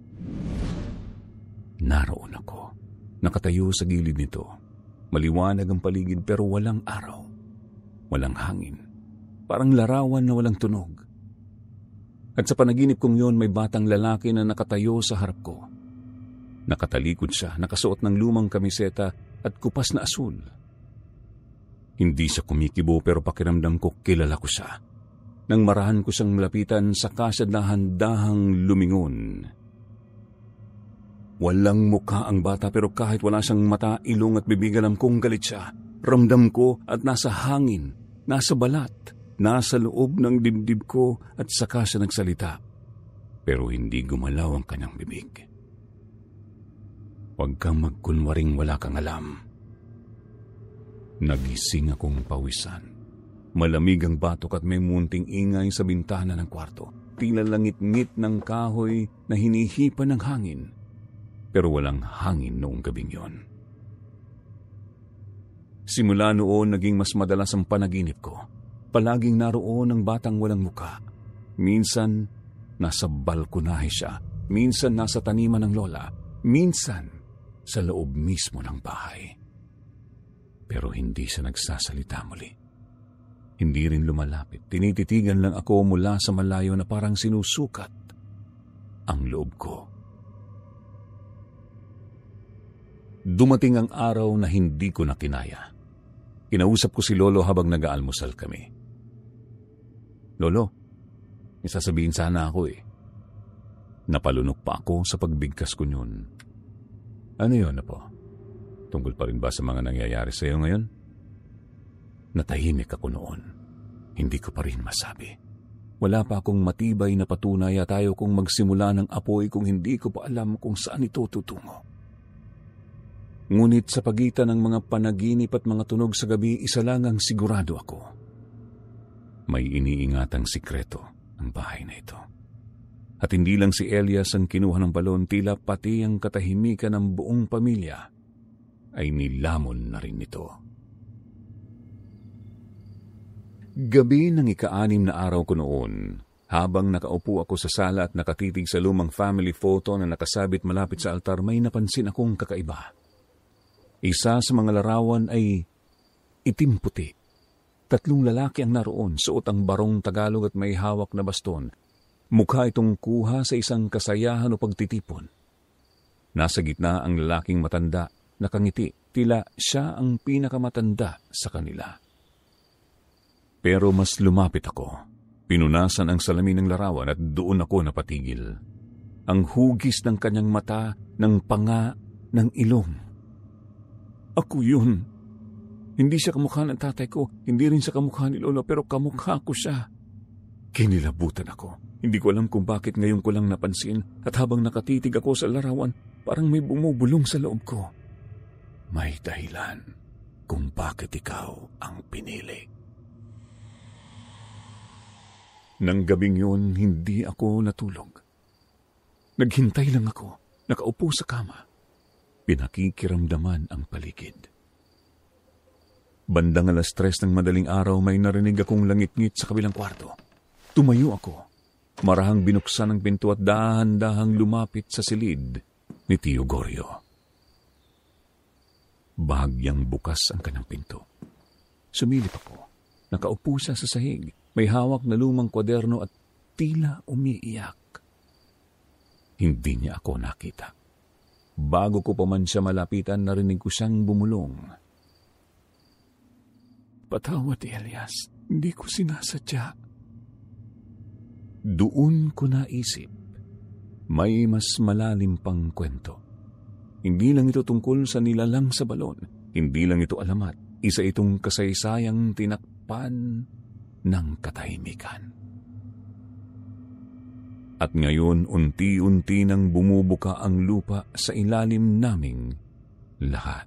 Naroon ako. Nakatayo sa gilid nito. Maliwanag ang paligid pero walang araw. Walang hangin. Parang larawan na walang tunog. At sa panaginip kong yon, may batang lalaki na nakatayo sa harap ko. Nakatalikod siya, nakasuot ng lumang kamiseta at kupas na asul. Hindi siya kumikibo pero pakiramdam ko kilala ko siya. Nang marahan ko siyang malapitan, saka siya dahan-dahang lumingon. Walang mukha ang bata pero kahit wala siyang mata, ilong at bibig, alam kong galit siya. Ramdam ko at nasa hangin, nasa balat. Nasa loob ng dibdib ko at saka siya nagsalita. Pero hindi gumalaw ang kanyang bibig. Huwag kang magkunwaring wala kang alam. Nagising akong pawisan. Malamig ang batok at may munting ingay sa bintana ng kwarto. Tila langit-ngit ng kahoy na hinihipan ng hangin. Pero walang hangin noong gabing yon. Simula noon, naging mas madalas ang panaginip ko. Palaging naroon ang batang walang muka. Minsan, nasa balkonahe siya. Minsan, nasa taniman ng lola. Minsan, sa loob mismo ng bahay. Pero hindi siya nagsasalita muli. Hindi rin lumalapit. Tinititigan lang ako mula sa malayo na parang sinusukat ang loob ko. Dumating ang araw na hindi ko na kinaya. Kinausap ko si Lolo habang nag-aalmusal kami. Lolo, may sasabihin sana ako eh. Napalunok pa ako sa pagbigkas ko yun. Ano yun na po? Tungkol pa rin ba sa mga nangyayari sa iyo ngayon? Natahimik ako noon. Hindi ko pa rin masabi. Wala pa akong matibay na patunay at ayaw kong magsimula ng apoy kung hindi ko pa alam kung saan ito tutungo. Ngunit sa pagitan ng mga panaginip at mga tunog sa gabi, isa lang ang sigurado ako. May iniingatang sikreto ang bahay na ito. At hindi lang si Elias ang kinuha ng balon, tila pati ang katahimikan ng buong pamilya ay nilamon na rin nito. Gabi ng ika-anim na araw ko noon, habang nakaupo ako sa sala at nakatitig sa lumang family photo na nakasabit malapit sa altar, may napansin akong kakaiba. Isa sa mga larawan ay itim-puti. Tatlong lalaki ang naroon, suot ang barong Tagalog at may hawak na baston. Mukha itong kuha sa isang kasayahan o pagtitipon. Nasa gitna ang lalaking matanda, nakangiti, tila siya ang pinakamatanda sa kanila. Pero mas lumapit ako. Pinunasan ang salamin ng larawan at doon ako napatigil. Ang hugis ng kanyang mata, ng panga, ng ilong. Ako yun. Hindi siya kamukha ng tatay ko, hindi rin siya kamukha ni Lolo, pero kamukha ko siya. Kinilabutan ako. Hindi ko alam kung bakit ngayon ko lang napansin at habang nakatitig ako sa larawan, parang may bumubulong sa loob ko. May dahilan kung bakit ikaw ang pinili. Nang gabing yun, hindi ako natulog. Naghintay lang ako, nakaupo sa kama. Pinakikiramdaman ang paligid. Bandang alas tres ng madaling araw, may narinig akong langit-ngit sa kabilang kwarto. Tumayo ako. Marahang binuksan ang pinto at dahan-dahang lumapit sa silid ni Tio Goryo. Bahagyang bukas ang kanyang pinto. Sumilip ako. Nakaupo siya sa sahig. May hawak na lumang kwaderno at tila umiiyak. Hindi niya ako nakita. Bago ko pa man siya malapitan, narinig ko siyang bumulong. Patawad, Elias. Hindi ko sinasadya. Doon ko naisip, may mas malalim pang kwento. Hindi lang ito tungkol sa nilalang sa balon. Hindi lang ito alamat. Isa itong kasaysayang tinakpan ng katahimikan. At ngayon, unti-unti nang bumubuka ang lupa sa ilalim naming lahat.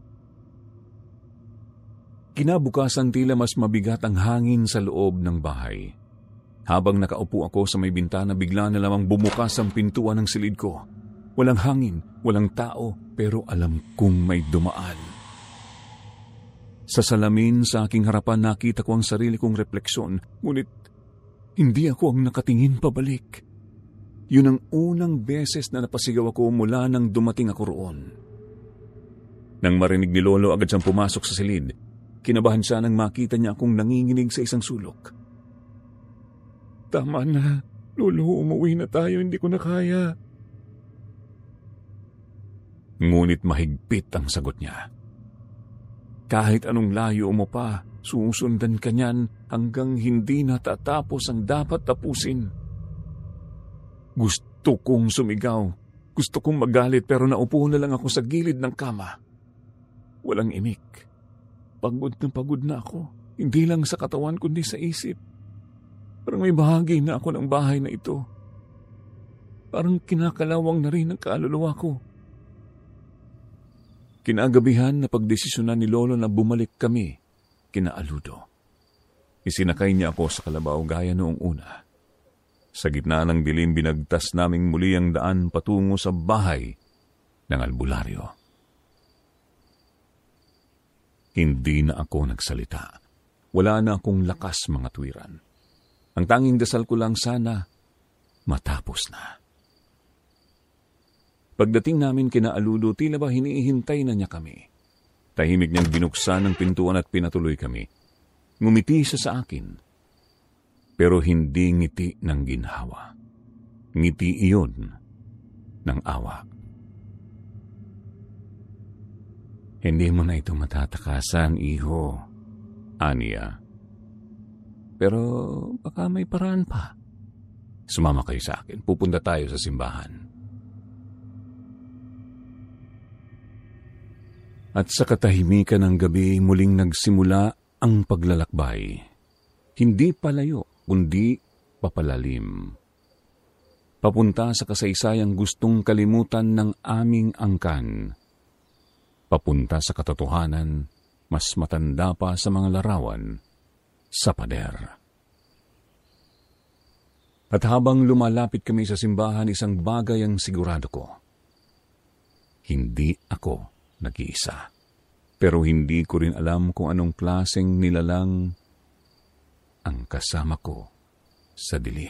Kinabukasan, tila mas mabigat ang hangin sa loob ng bahay. Habang nakaupo ako sa may bintana, bigla na lamang bumukas ang pintuan ng silid ko. Walang hangin, walang tao, pero alam kong may dumaan. Sa salamin sa aking harapan, nakita ko ang sarili kong refleksyon, ngunit hindi ako ang nakatingin pabalik. Yun ang unang beses na napasigaw ako mula nang dumating ako roon. Nang marinig ni Lolo, agad siyang pumasok sa silid. Kinabahan siya nang makita niya akong nanginginig sa isang sulok. Tama na, Lolo, umuwi na tayo, hindi ko na kaya. Ngunit mahigpit ang sagot niya. Kahit anong layo mo pa, susundan ka niyan hanggang hindi natatapos ang dapat tapusin. Gusto kong sumigaw. Gusto kong magalit pero naupo na lang ako sa gilid ng kama. Walang imik. Pagod na pagod na ako. Hindi lang sa katawan kundi sa isip. Parang may bahagi na ako ng bahay na ito. Parang kinakalawang na rin ang kaluluwa ko. Kinagabihan na pagdesisyonan ni Lolo na bumalik kami kina Aludo. Isinakay niya ako sa kalabaw gaya noong una. Sa gitna ng dilim, binagtas naming muli ang daan patungo sa bahay ng albularyo. Hindi na ako nagsalita. Wala na akong lakas mga tuwiran. Ang tanging dasal ko lang sana matapos na. Pagdating namin kina Aludo, tila ba hinihintay na niya kami. Tahimik niyang binuksan ang pintuan at pinatuloy kami. Ngumiti siya sa akin. Pero hindi ngiti ng ginhawa. Ngiti iyon ng awa. Hindi mo na ito matatakasan, iho, Aniya. Pero baka may paraan pa. Sumama kayo sa akin. Pupunta tayo sa simbahan. At sa katahimikan ng gabi, muling nagsimula ang paglalakbay. Hindi palayo, kundi papalalim. Papunta sa kasaysayang gustong kalimutan ng aming angkan. Papunta sa katotohanan, mas matanda pa sa mga larawan, sa pader. At habang lumalapit kami sa simbahan, isang bagay ang sigurado ko. Hindi ako nag-iisa. Pero hindi ko rin alam kung anong klaseng nilalang ang kasama ko sa dilim.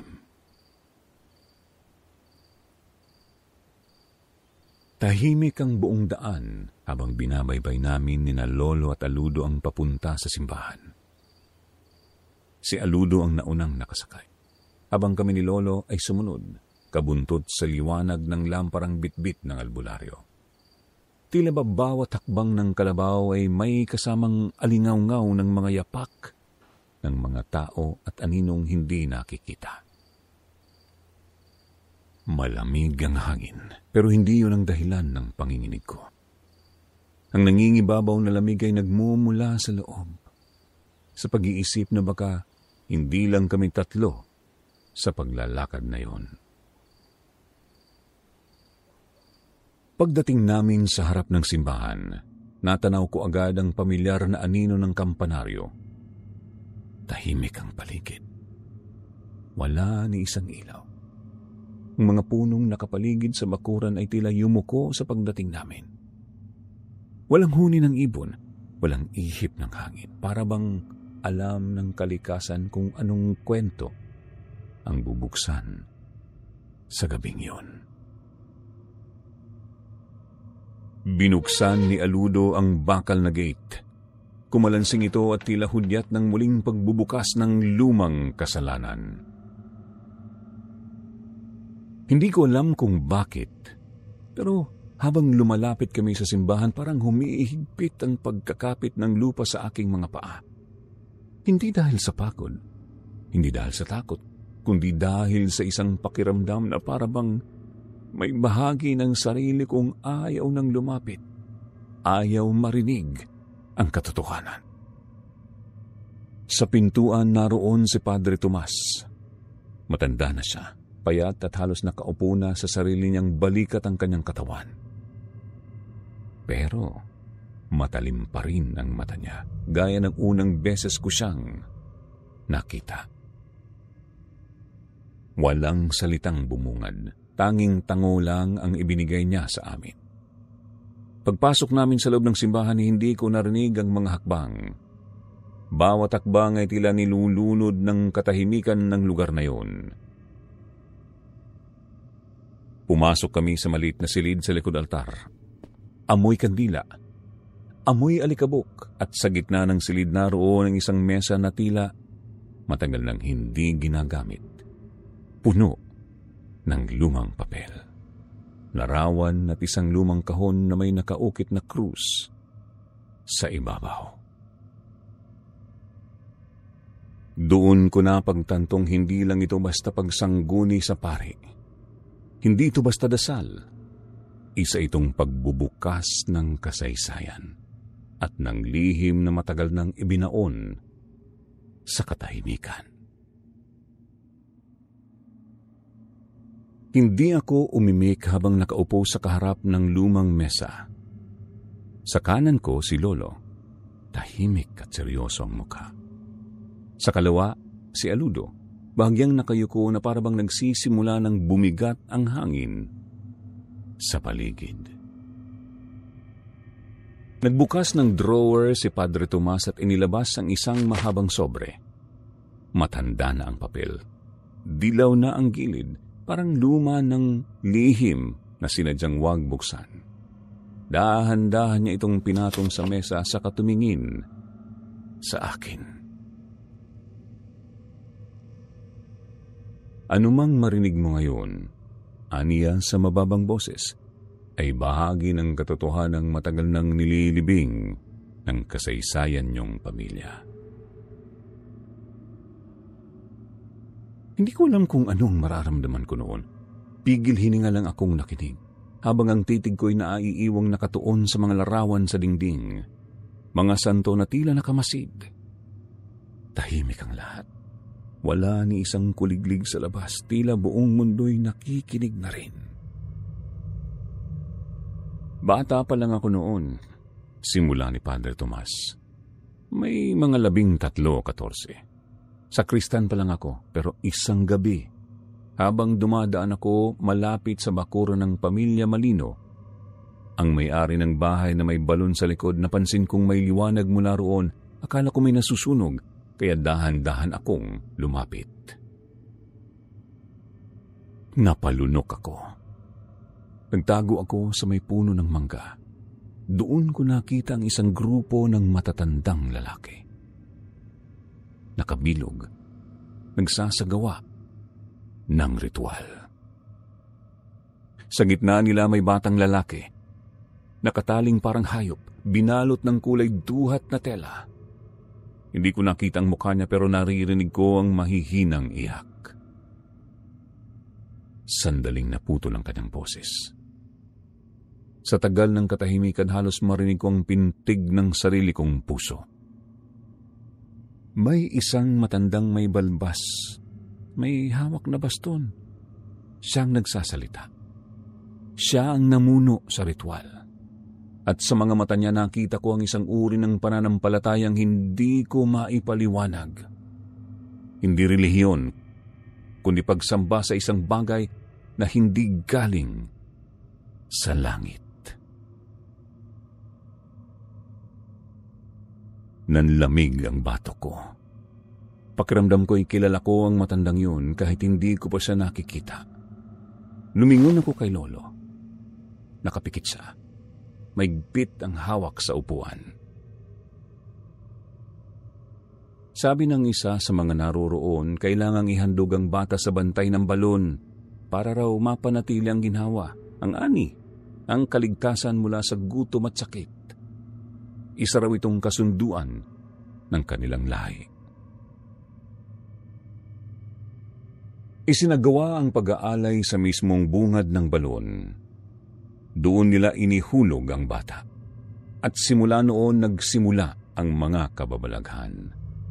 Tahimik ang buong daan habang binabaybay namin nina Lolo at Aludo ang papunta sa simbahan. Si Aludo ang naunang nakasakay. Habang kami ni Lolo ay sumunod, kabuntot sa liwanag ng lamparang bitbit ng albularyo. Tila ba bawat hakbang ng kalabaw ay may kasamang alingaw-ngaw ng mga yapak ng mga tao at aninong hindi nakikita. Malamig ang hangin, pero hindi yun ang dahilan ng panginginig ko. Ang nangingibabaw na lamig ay nagmumula sa loob, sa pag-iisip na baka hindi lang kami tatlo sa paglalakad na yon. Pagdating namin sa harap ng simbahan, natanaw ko agad ang pamilyar na anino ng kampanaryo. Tahimik ang paligid. Wala ni isang ilaw. Ang mga punong nakapaligid sa bakuran ay tila yumuko sa pagdating namin. Walang huni ng ibon, walang ihip ng hangin, para bang alam ng kalikasan kung anong kwento ang bubuksan sa gabing yon. Binuksan ni Aludo ang bakal na gate. Kumalansing ito at tila hudyat ng muling pagbubukas ng lumang kasalanan. Hindi ko alam kung bakit, pero habang lumalapit kami sa simbahan, parang humihigpit ang pagkakapit ng lupa sa aking mga paa. Hindi dahil sa pagod, hindi dahil sa takot, kundi dahil sa isang pakiramdam na para bang may bahagi ng sarili kong ayaw nang lumapit, ayaw marinig ang katotohanan. Sa pintuan naroon si Padre Tomas. Matanda na siya, payat at halos nakaupo na sa sarili niyang balikat ang kanyang katawan. Pero matalim pa rin ang mata niya, gaya ng unang beses ko siyang nakita. Walang salitang bumungad, tanging tango lang ang ibinigay niya sa amin. Pagpasok namin sa loob ng simbahan, hindi ko narinig ang mga hakbang. Bawat hakbang ay tila nilulunod ng katahimikan ng lugar na yun. Pumasok kami sa maliit na silid sa likod altar. Amoy kandila, amoy alikabok, at sa gitna ng silid naroon ang isang mesa na tila matagal nang hindi ginagamit. Puno ng lumang papel, larawan at isang lumang kahon na may nakaukit na krus sa ibabaw. Doon ko na pagtantong hindi lang ito basta pagsangguni sa pari. Hindi ito basta dasal. Isa itong pagbubukas ng kasaysayan at ng lihim na matagal nang ibinaon sa katahimikan. Hindi ako umimik habang nakaupo sa kaharap ng lumang mesa. Sa kanan ko si Lolo, tahimik at seryoso ang mukha. Sa kalawa, si Aludo, bahagyang nakayuko na parabang nagsisimula ng bumigat ang hangin sa paligid. Nagbukas ng drawer si Padre Tomas at inilabas ang isang mahabang sobre. Matanda na ang papel. Dilaw na ang gilid, parang luma ng lihim na sinadyang wag buksan. Dahan-dahan niya itong pinatong sa mesa sa katumingin sa akin. Anumang marinig mo ngayon, aniya sa mababang boses, ay bahagi ng katotohanang matagal nang nililibing ng kasaysayan niyong pamilya. Hindi ko alam kung anong mararamdaman ko noon. Pigil hininga lang akong nakinig, habang ang titig ko'y naaiiwang nakatuon sa mga larawan sa dingding, mga santo na tila nakamasid. Tahimik ang lahat. Wala ni isang kuliglig sa labas, tila buong mundo'y nakikinig na rin. Bata pa lang ako noon, simula ni Padre Tomas. May mga labing tatlo o katorse. Sakristan pa lang ako, pero isang gabi, habang dumadaan ako malapit sa bakuran ng pamilya Malino, ang may-ari ng bahay na may balon sa likod, napansin kong may liwanag mula roon. Akala ko may nasusunog, kaya dahan-dahan akong lumapit. Napalunok ako. Nagtago ako sa may puno ng mangga. Doon ko nakita ang isang grupo ng matatandang lalaki. Nakabilog, nagsasagawa ng ritual. Sa gitna nila may batang lalaki, nakataling parang hayop, binalot ng kulay duhat na tela. Hindi ko nakita ang mukha niya pero naririnig ko ang mahihinang iyak. Sandaling naputol ang kanyang boses. Sa tagal ng katahimikan, halos marinig ko ang pintig ng sarili kong puso. May isang matandang may balbas, may hawak na baston. Siyang nagsasalita. Siya ang namuno sa ritual. At sa mga mata niya nakita ko ang isang uri ng pananampalatayang hindi ko maipaliwanag. Hindi relihiyon, kundi pagsamba sa isang bagay na hindi galing sa langit. Nanlamig ang batok ko. Pakiramdam ko'y kilala ko ang matandang yun kahit hindi ko pa siya nakikita. Lumingon ako kay Lolo. Nakapikit siya. Maigpit ang hawak sa upuan. Sabi ng isa sa mga naroroon, kailangang ihandog ang bata sa bantay ng balon para raw mapanatili ang ginhawa, ang ani, ang kaligtasan mula sa gutom at sakit. Isa raw itong kasunduan ng kanilang lahi. Isinagawa ang pag-aalay sa mismong bungad ng balon. Doon nila inihulog ang bata. At simula noon nagsimula ang mga kababalaghan.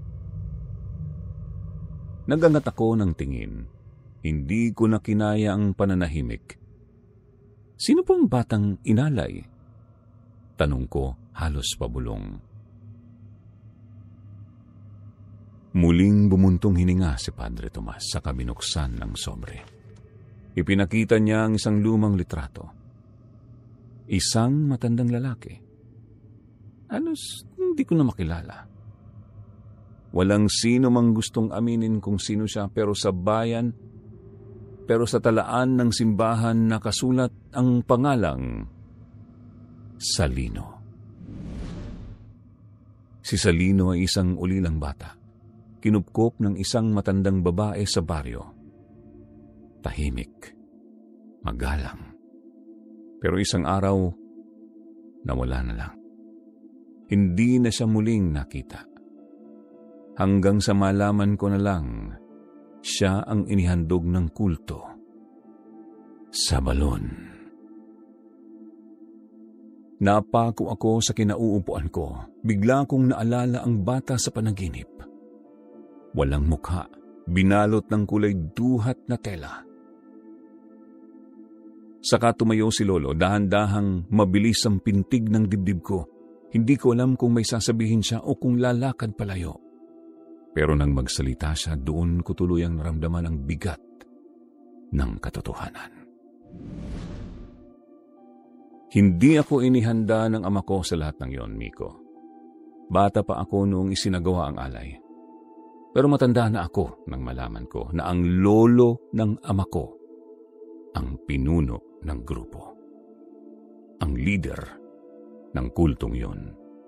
Nagangat ako ng tingin. Hindi ko na kinaya ang pananahimik. Sino pong batang inalay? Tanong ko halos pabulong. Muling bumuntong hininga si Padre Tomas sa kabinuksan ng sobre. Ipinakita niya ang isang lumang litrato. Isang matandang lalaki. Halos hindi ko na makilala. Walang sino mang gustong aminin kung sino siya, pero sa bayan, pero sa talaan ng simbahan nakasulat ang pangalang Salino. Si Salino ay isang ulilang bata. Kinupkop ng isang matandang babae sa baryo. Tahimik, magalang. Pero isang araw, nawala na lang. Hindi na siya muling nakita. Hanggang sa malaman ko na lang, siya ang inihandog ng kulto sa balon. Napako ako sa kinauupuan ko. Bigla kong naalala ang bata sa panaginip. Walang mukha, binalot ng kulay duhat na tela. Saka tumayo si Lolo, dahan-dahang mabilis ang pintig ng dibdib ko. Hindi ko alam kung may sasabihin siya o kung lalakad palayo. Pero nang magsalita siya, doon ko tuluyang naramdaman ang bigat ng katotohanan. Hindi ako inihanda ng ama ko sa lahat ng yon, Miko. Bata pa ako noong isinagawa ang alay. Pero matanda na ako nang malaman ko na ang lolo ng ama ko ang pinuno ng grupo. Ang leader ng kultong yon.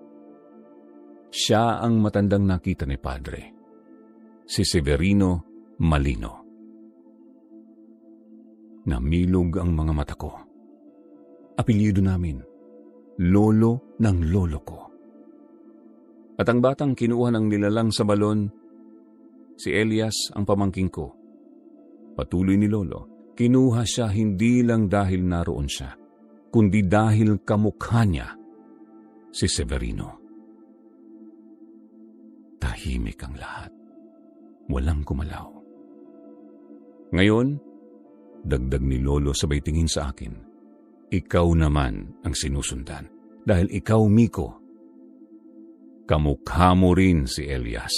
Siya ang matandang nakita ni Padre. Si Severino Malino. Namilog ang mga mata ko. Apelyido namin, lolo ng lolo ko. At ang batang kinuha ng nilalang sa balon, si Elias ang pamangking ko. Patuloy ni Lolo, kinuha siya hindi lang dahil naroon siya, kundi dahil kamukha niya si Severino. Tahimik ang lahat. Walang kumalaw. Ngayon, dagdag ni Lolo sabay tingin sa akin, ikaw naman ang sinusundan. Dahil ikaw, Miko, kamukha mo rin si Elias.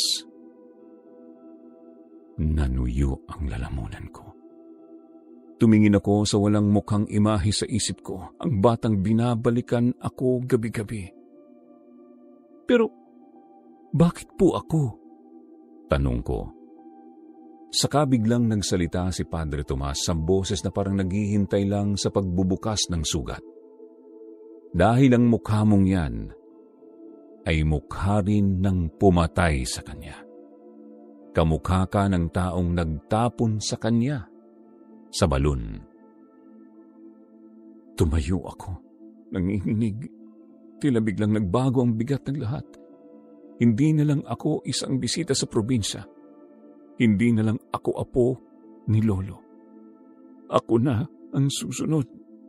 Nanuyo ang lalamunan ko. Tumingin ako sa walang mukhang imahe sa isip ko, ang batang binabalikan ako gabi-gabi. Pero, bakit po ako? Tanong ko. Saka biglang nagsalita si Padre Tomas sa boses na parang naghihintay lang sa pagbubukas ng sugat. Dahil ang mukha mong yan ay mukha rin ng pumatay sa kanya. Kamukha ka ng taong nagtapon sa kanya sa balon. Tumayo ako, nanginginig. Tila biglang nagbago ang bigat ng lahat. Hindi na lang ako isang bisita sa probinsya. Hindi na lang ako apo ni Lolo. Ako na ang susunod.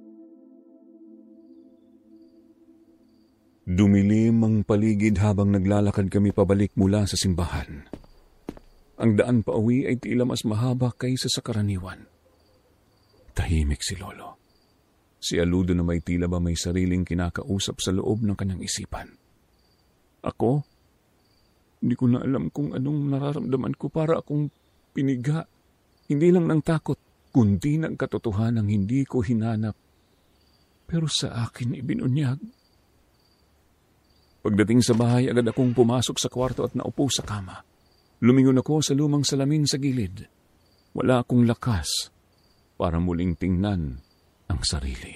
Dumilim ang paligid habang naglalakad kami pabalik mula sa simbahan. Ang daan pa uwi ay tila mas mahaba kaysa sa karaniwan. Tahimik si Lolo. Si Aludo na may tila ba may sariling kinakausap sa loob ng kanyang isipan. Ako? Hindi ko na alam kung anong nararamdaman ko, para akong piniga. Hindi lang ng takot, kundi ng katotohanang hindi ko hinanap. Pero sa akin ibinunyag. Pagdating sa bahay, agad akong pumasok sa kwarto at naupo sa kama. Lumingon ako sa lumang salamin sa gilid. Wala akong lakas para muling tingnan ang sarili.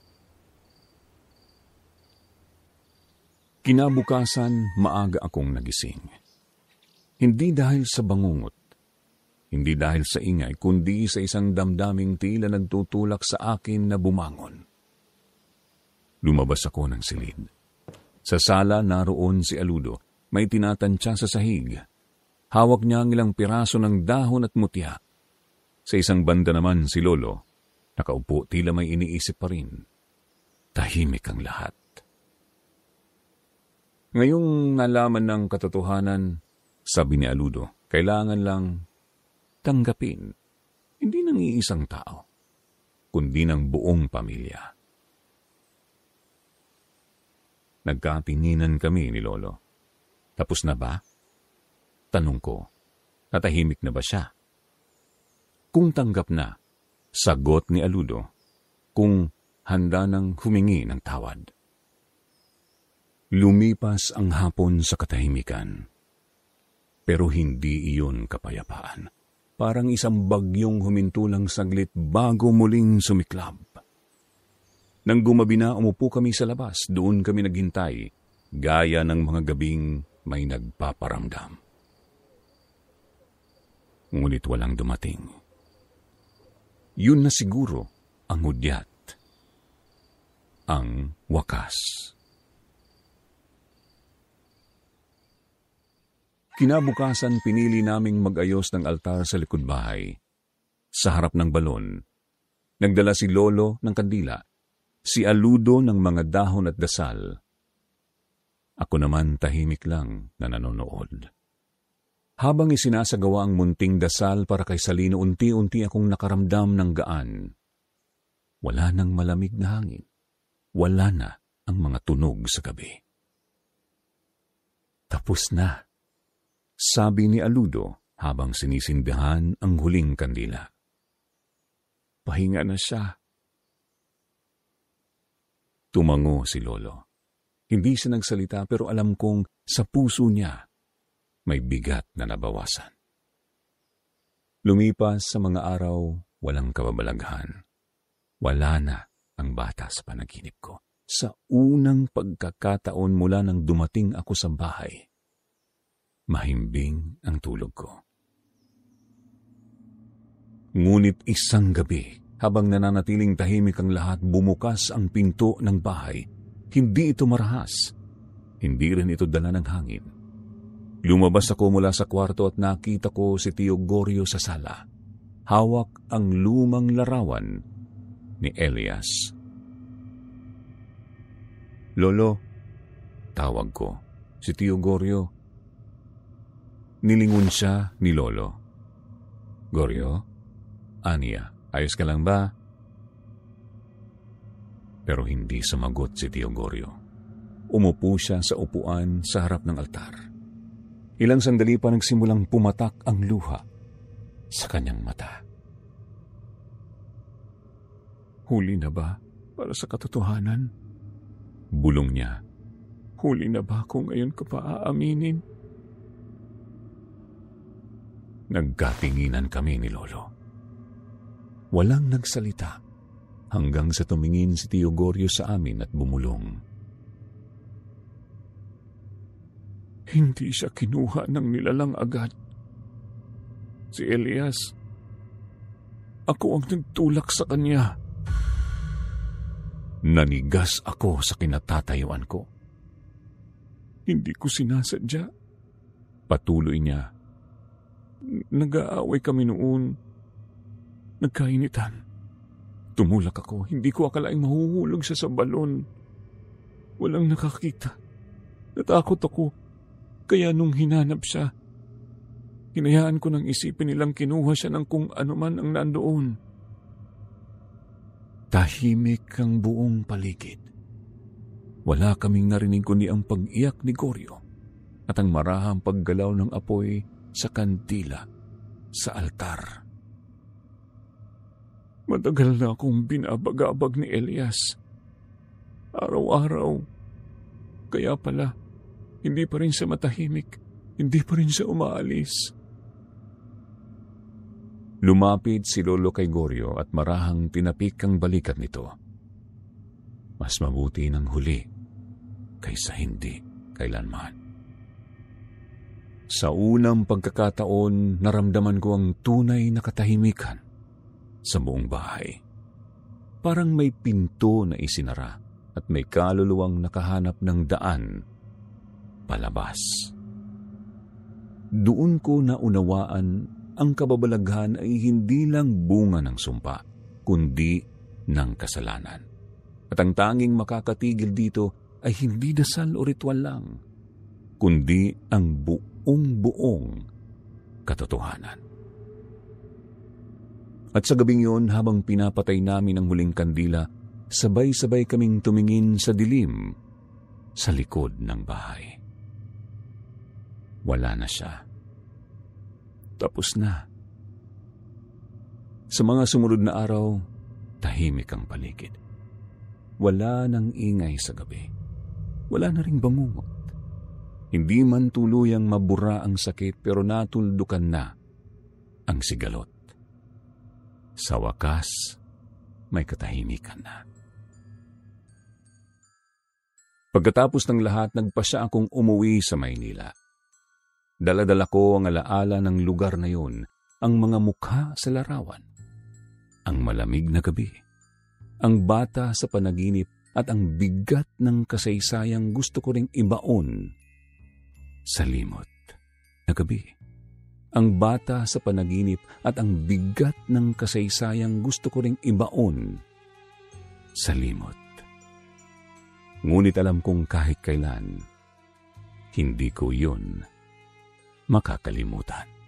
Kinabukasan, maaga akong nagising. Hindi dahil sa bangungot, hindi dahil sa ingay, kundi sa isang damdaming tila nagtutulak sa akin na bumangon. Lumabas ako ng silid. Sa sala naroon si Aludo, may tinatantya sa sahig. Hawak niya ang ilang piraso ng dahon at mutya. Sa isang banda naman si Lolo, nakaupo tila may iniisip pa rin. Tahimik ang lahat. Ngayong nalaman ng katotohanan, sabi ni Aludo, kailangan lang tanggapin, hindi ng iisang tao, kundi ng buong pamilya. Nagkatinginan kami ni Lolo. Tapos na ba? Tanong ko, natahimik na ba siya? Kung tanggap na, sagot ni Aludo, kung handa nang humingi ng tawad. Lumipas ang hapon sa katahimikan. Pero hindi iyon kapayapaan. Parang isang bagyong humintulang saglit bago muling sumiklab. Nang gumabi na, umupo kami sa labas. Doon kami naghintay, gaya ng mga gabing may nagpaparamdam. Ngunit walang dumating. Yun na siguro ang hudyat. Ang wakas. Kinabukasan, pinili naming mag-ayos ng altar sa likod bahay. Sa harap ng balon, nagdala si Lolo ng kandila, si Aludo ng mga dahon at dasal. Ako naman tahimik lang na nanonood. Habang isinasagawa ang munting dasal para kay Salino, unti-unti akong nakaramdam ng gaan. Wala nang malamig na hangin. Wala na ang mga tunog sa gabi. Tapos na, sabi ni Aludo habang sinisindihan ang huling kandila. Pahinga na siya. Tumango si Lolo. Hindi siya nagsalita, pero alam kong sa puso niya may bigat na nabawasan. Lumipas sa mga araw, walang kababalaghan. Wala na ang bata sa panaginip ko. Sa unang pagkakataon mula nang dumating ako sa bahay, mahimbing ang tulog ko. Ngunit isang gabi, habang nananatiling tahimik ang lahat, bumukas ang pinto ng bahay. Hindi ito marahas. Hindi rin ito dala ng hangin. Lumabas ako mula sa kwarto at nakita ko si Tio Goryo sa sala. Hawak ang lumang larawan ni Elias. Lolo, tawag ko. Si Tio Goryo. Nilingon siya ni Lolo. Goryo? Ania, ayos ka lang ba? Pero hindi sumagot si Tio Goryo. Umupo siya sa upuan sa harap ng altar. Ilang sandali pa nagsimulang pumatak ang luha sa kanyang mata. Huli na ba para sa katotohanan? Bulong niya. Huli na ba kung ngayon ka pa aaminin? Nagkatinginan kami ni Lolo. Walang nagsalita hanggang sa tumingin si Tio Goryo sa amin at bumulong. Hindi siya kinuha ng nilalang agad. Si Elias, ako ang nagtulak sa kanya. Nanigas ako sa kinatatayuan ko. Hindi ko sinasadya. Patuloy niya. Nag-aaway kami noon. Nagkainitan. Tumulak ako. Hindi ko akalaing mahuhulog siya sa balon. Walang nakakita. Natakot ako. Kaya nung hinanap siya, hinayaan ko nang isipin nilang kinuha siya ng kung ano man ang nandoon. Tahimik ang buong paligid. Wala kaming narinig kundi ang pag-iyak ni Goryo at ang marahang paggalaw ng apoy sa kandila sa altar. Matagal na akong binabagabag ni Elias. Araw-araw. Kaya pala, hindi pa rin siya matahimik. Hindi pa rin siya umaalis. Lumapit si Lolo kay Goryo at marahang tinapik ang balikat nito. Mas mabuti ng huli kaysa hindi kailanman. Sa unang pagkakataon, naramdaman ko ang tunay na katahimikan sa buong bahay. Parang may pinto na isinara at may kaluluwang nakahanap ng daan palabas. Doon ko naunawaan ang kababalaghan ay hindi lang bunga ng sumpa, kundi ng kasalanan. At ang tanging makakatigil dito ay hindi dasal o ritual lang, kundi ang buong-buong katotohanan. At sa gabing yun, habang pinapatay namin ang huling kandila, sabay-sabay kaming tumingin sa dilim sa likod ng bahay. Wala na siya. Tapos na. Sa mga sumunod na araw, tahimik ang paligid. Wala nang ingay sa gabi. Wala na ring bangungot. Hindi man tuluyang mabura ang sakit pero natuldukan na ang sigalot. Sa wakas, may katahimikan na. Pagkatapos ng lahat, nagpasya akong umuwi sa Maynila. Dala-dala ko ang alaala ng lugar na yun, ang mga mukha sa larawan, ang malamig na gabi, ang bata sa panaginip at ang bigat ng kasaysayang gusto ko ring ibaon sa limot na gabi. Ang bata sa panaginip at ang bigat ng kasaysayang gusto ko ring ibaon sa limot. Ngunit alam kong kahit kailan, hindi ko yun makakalimutan.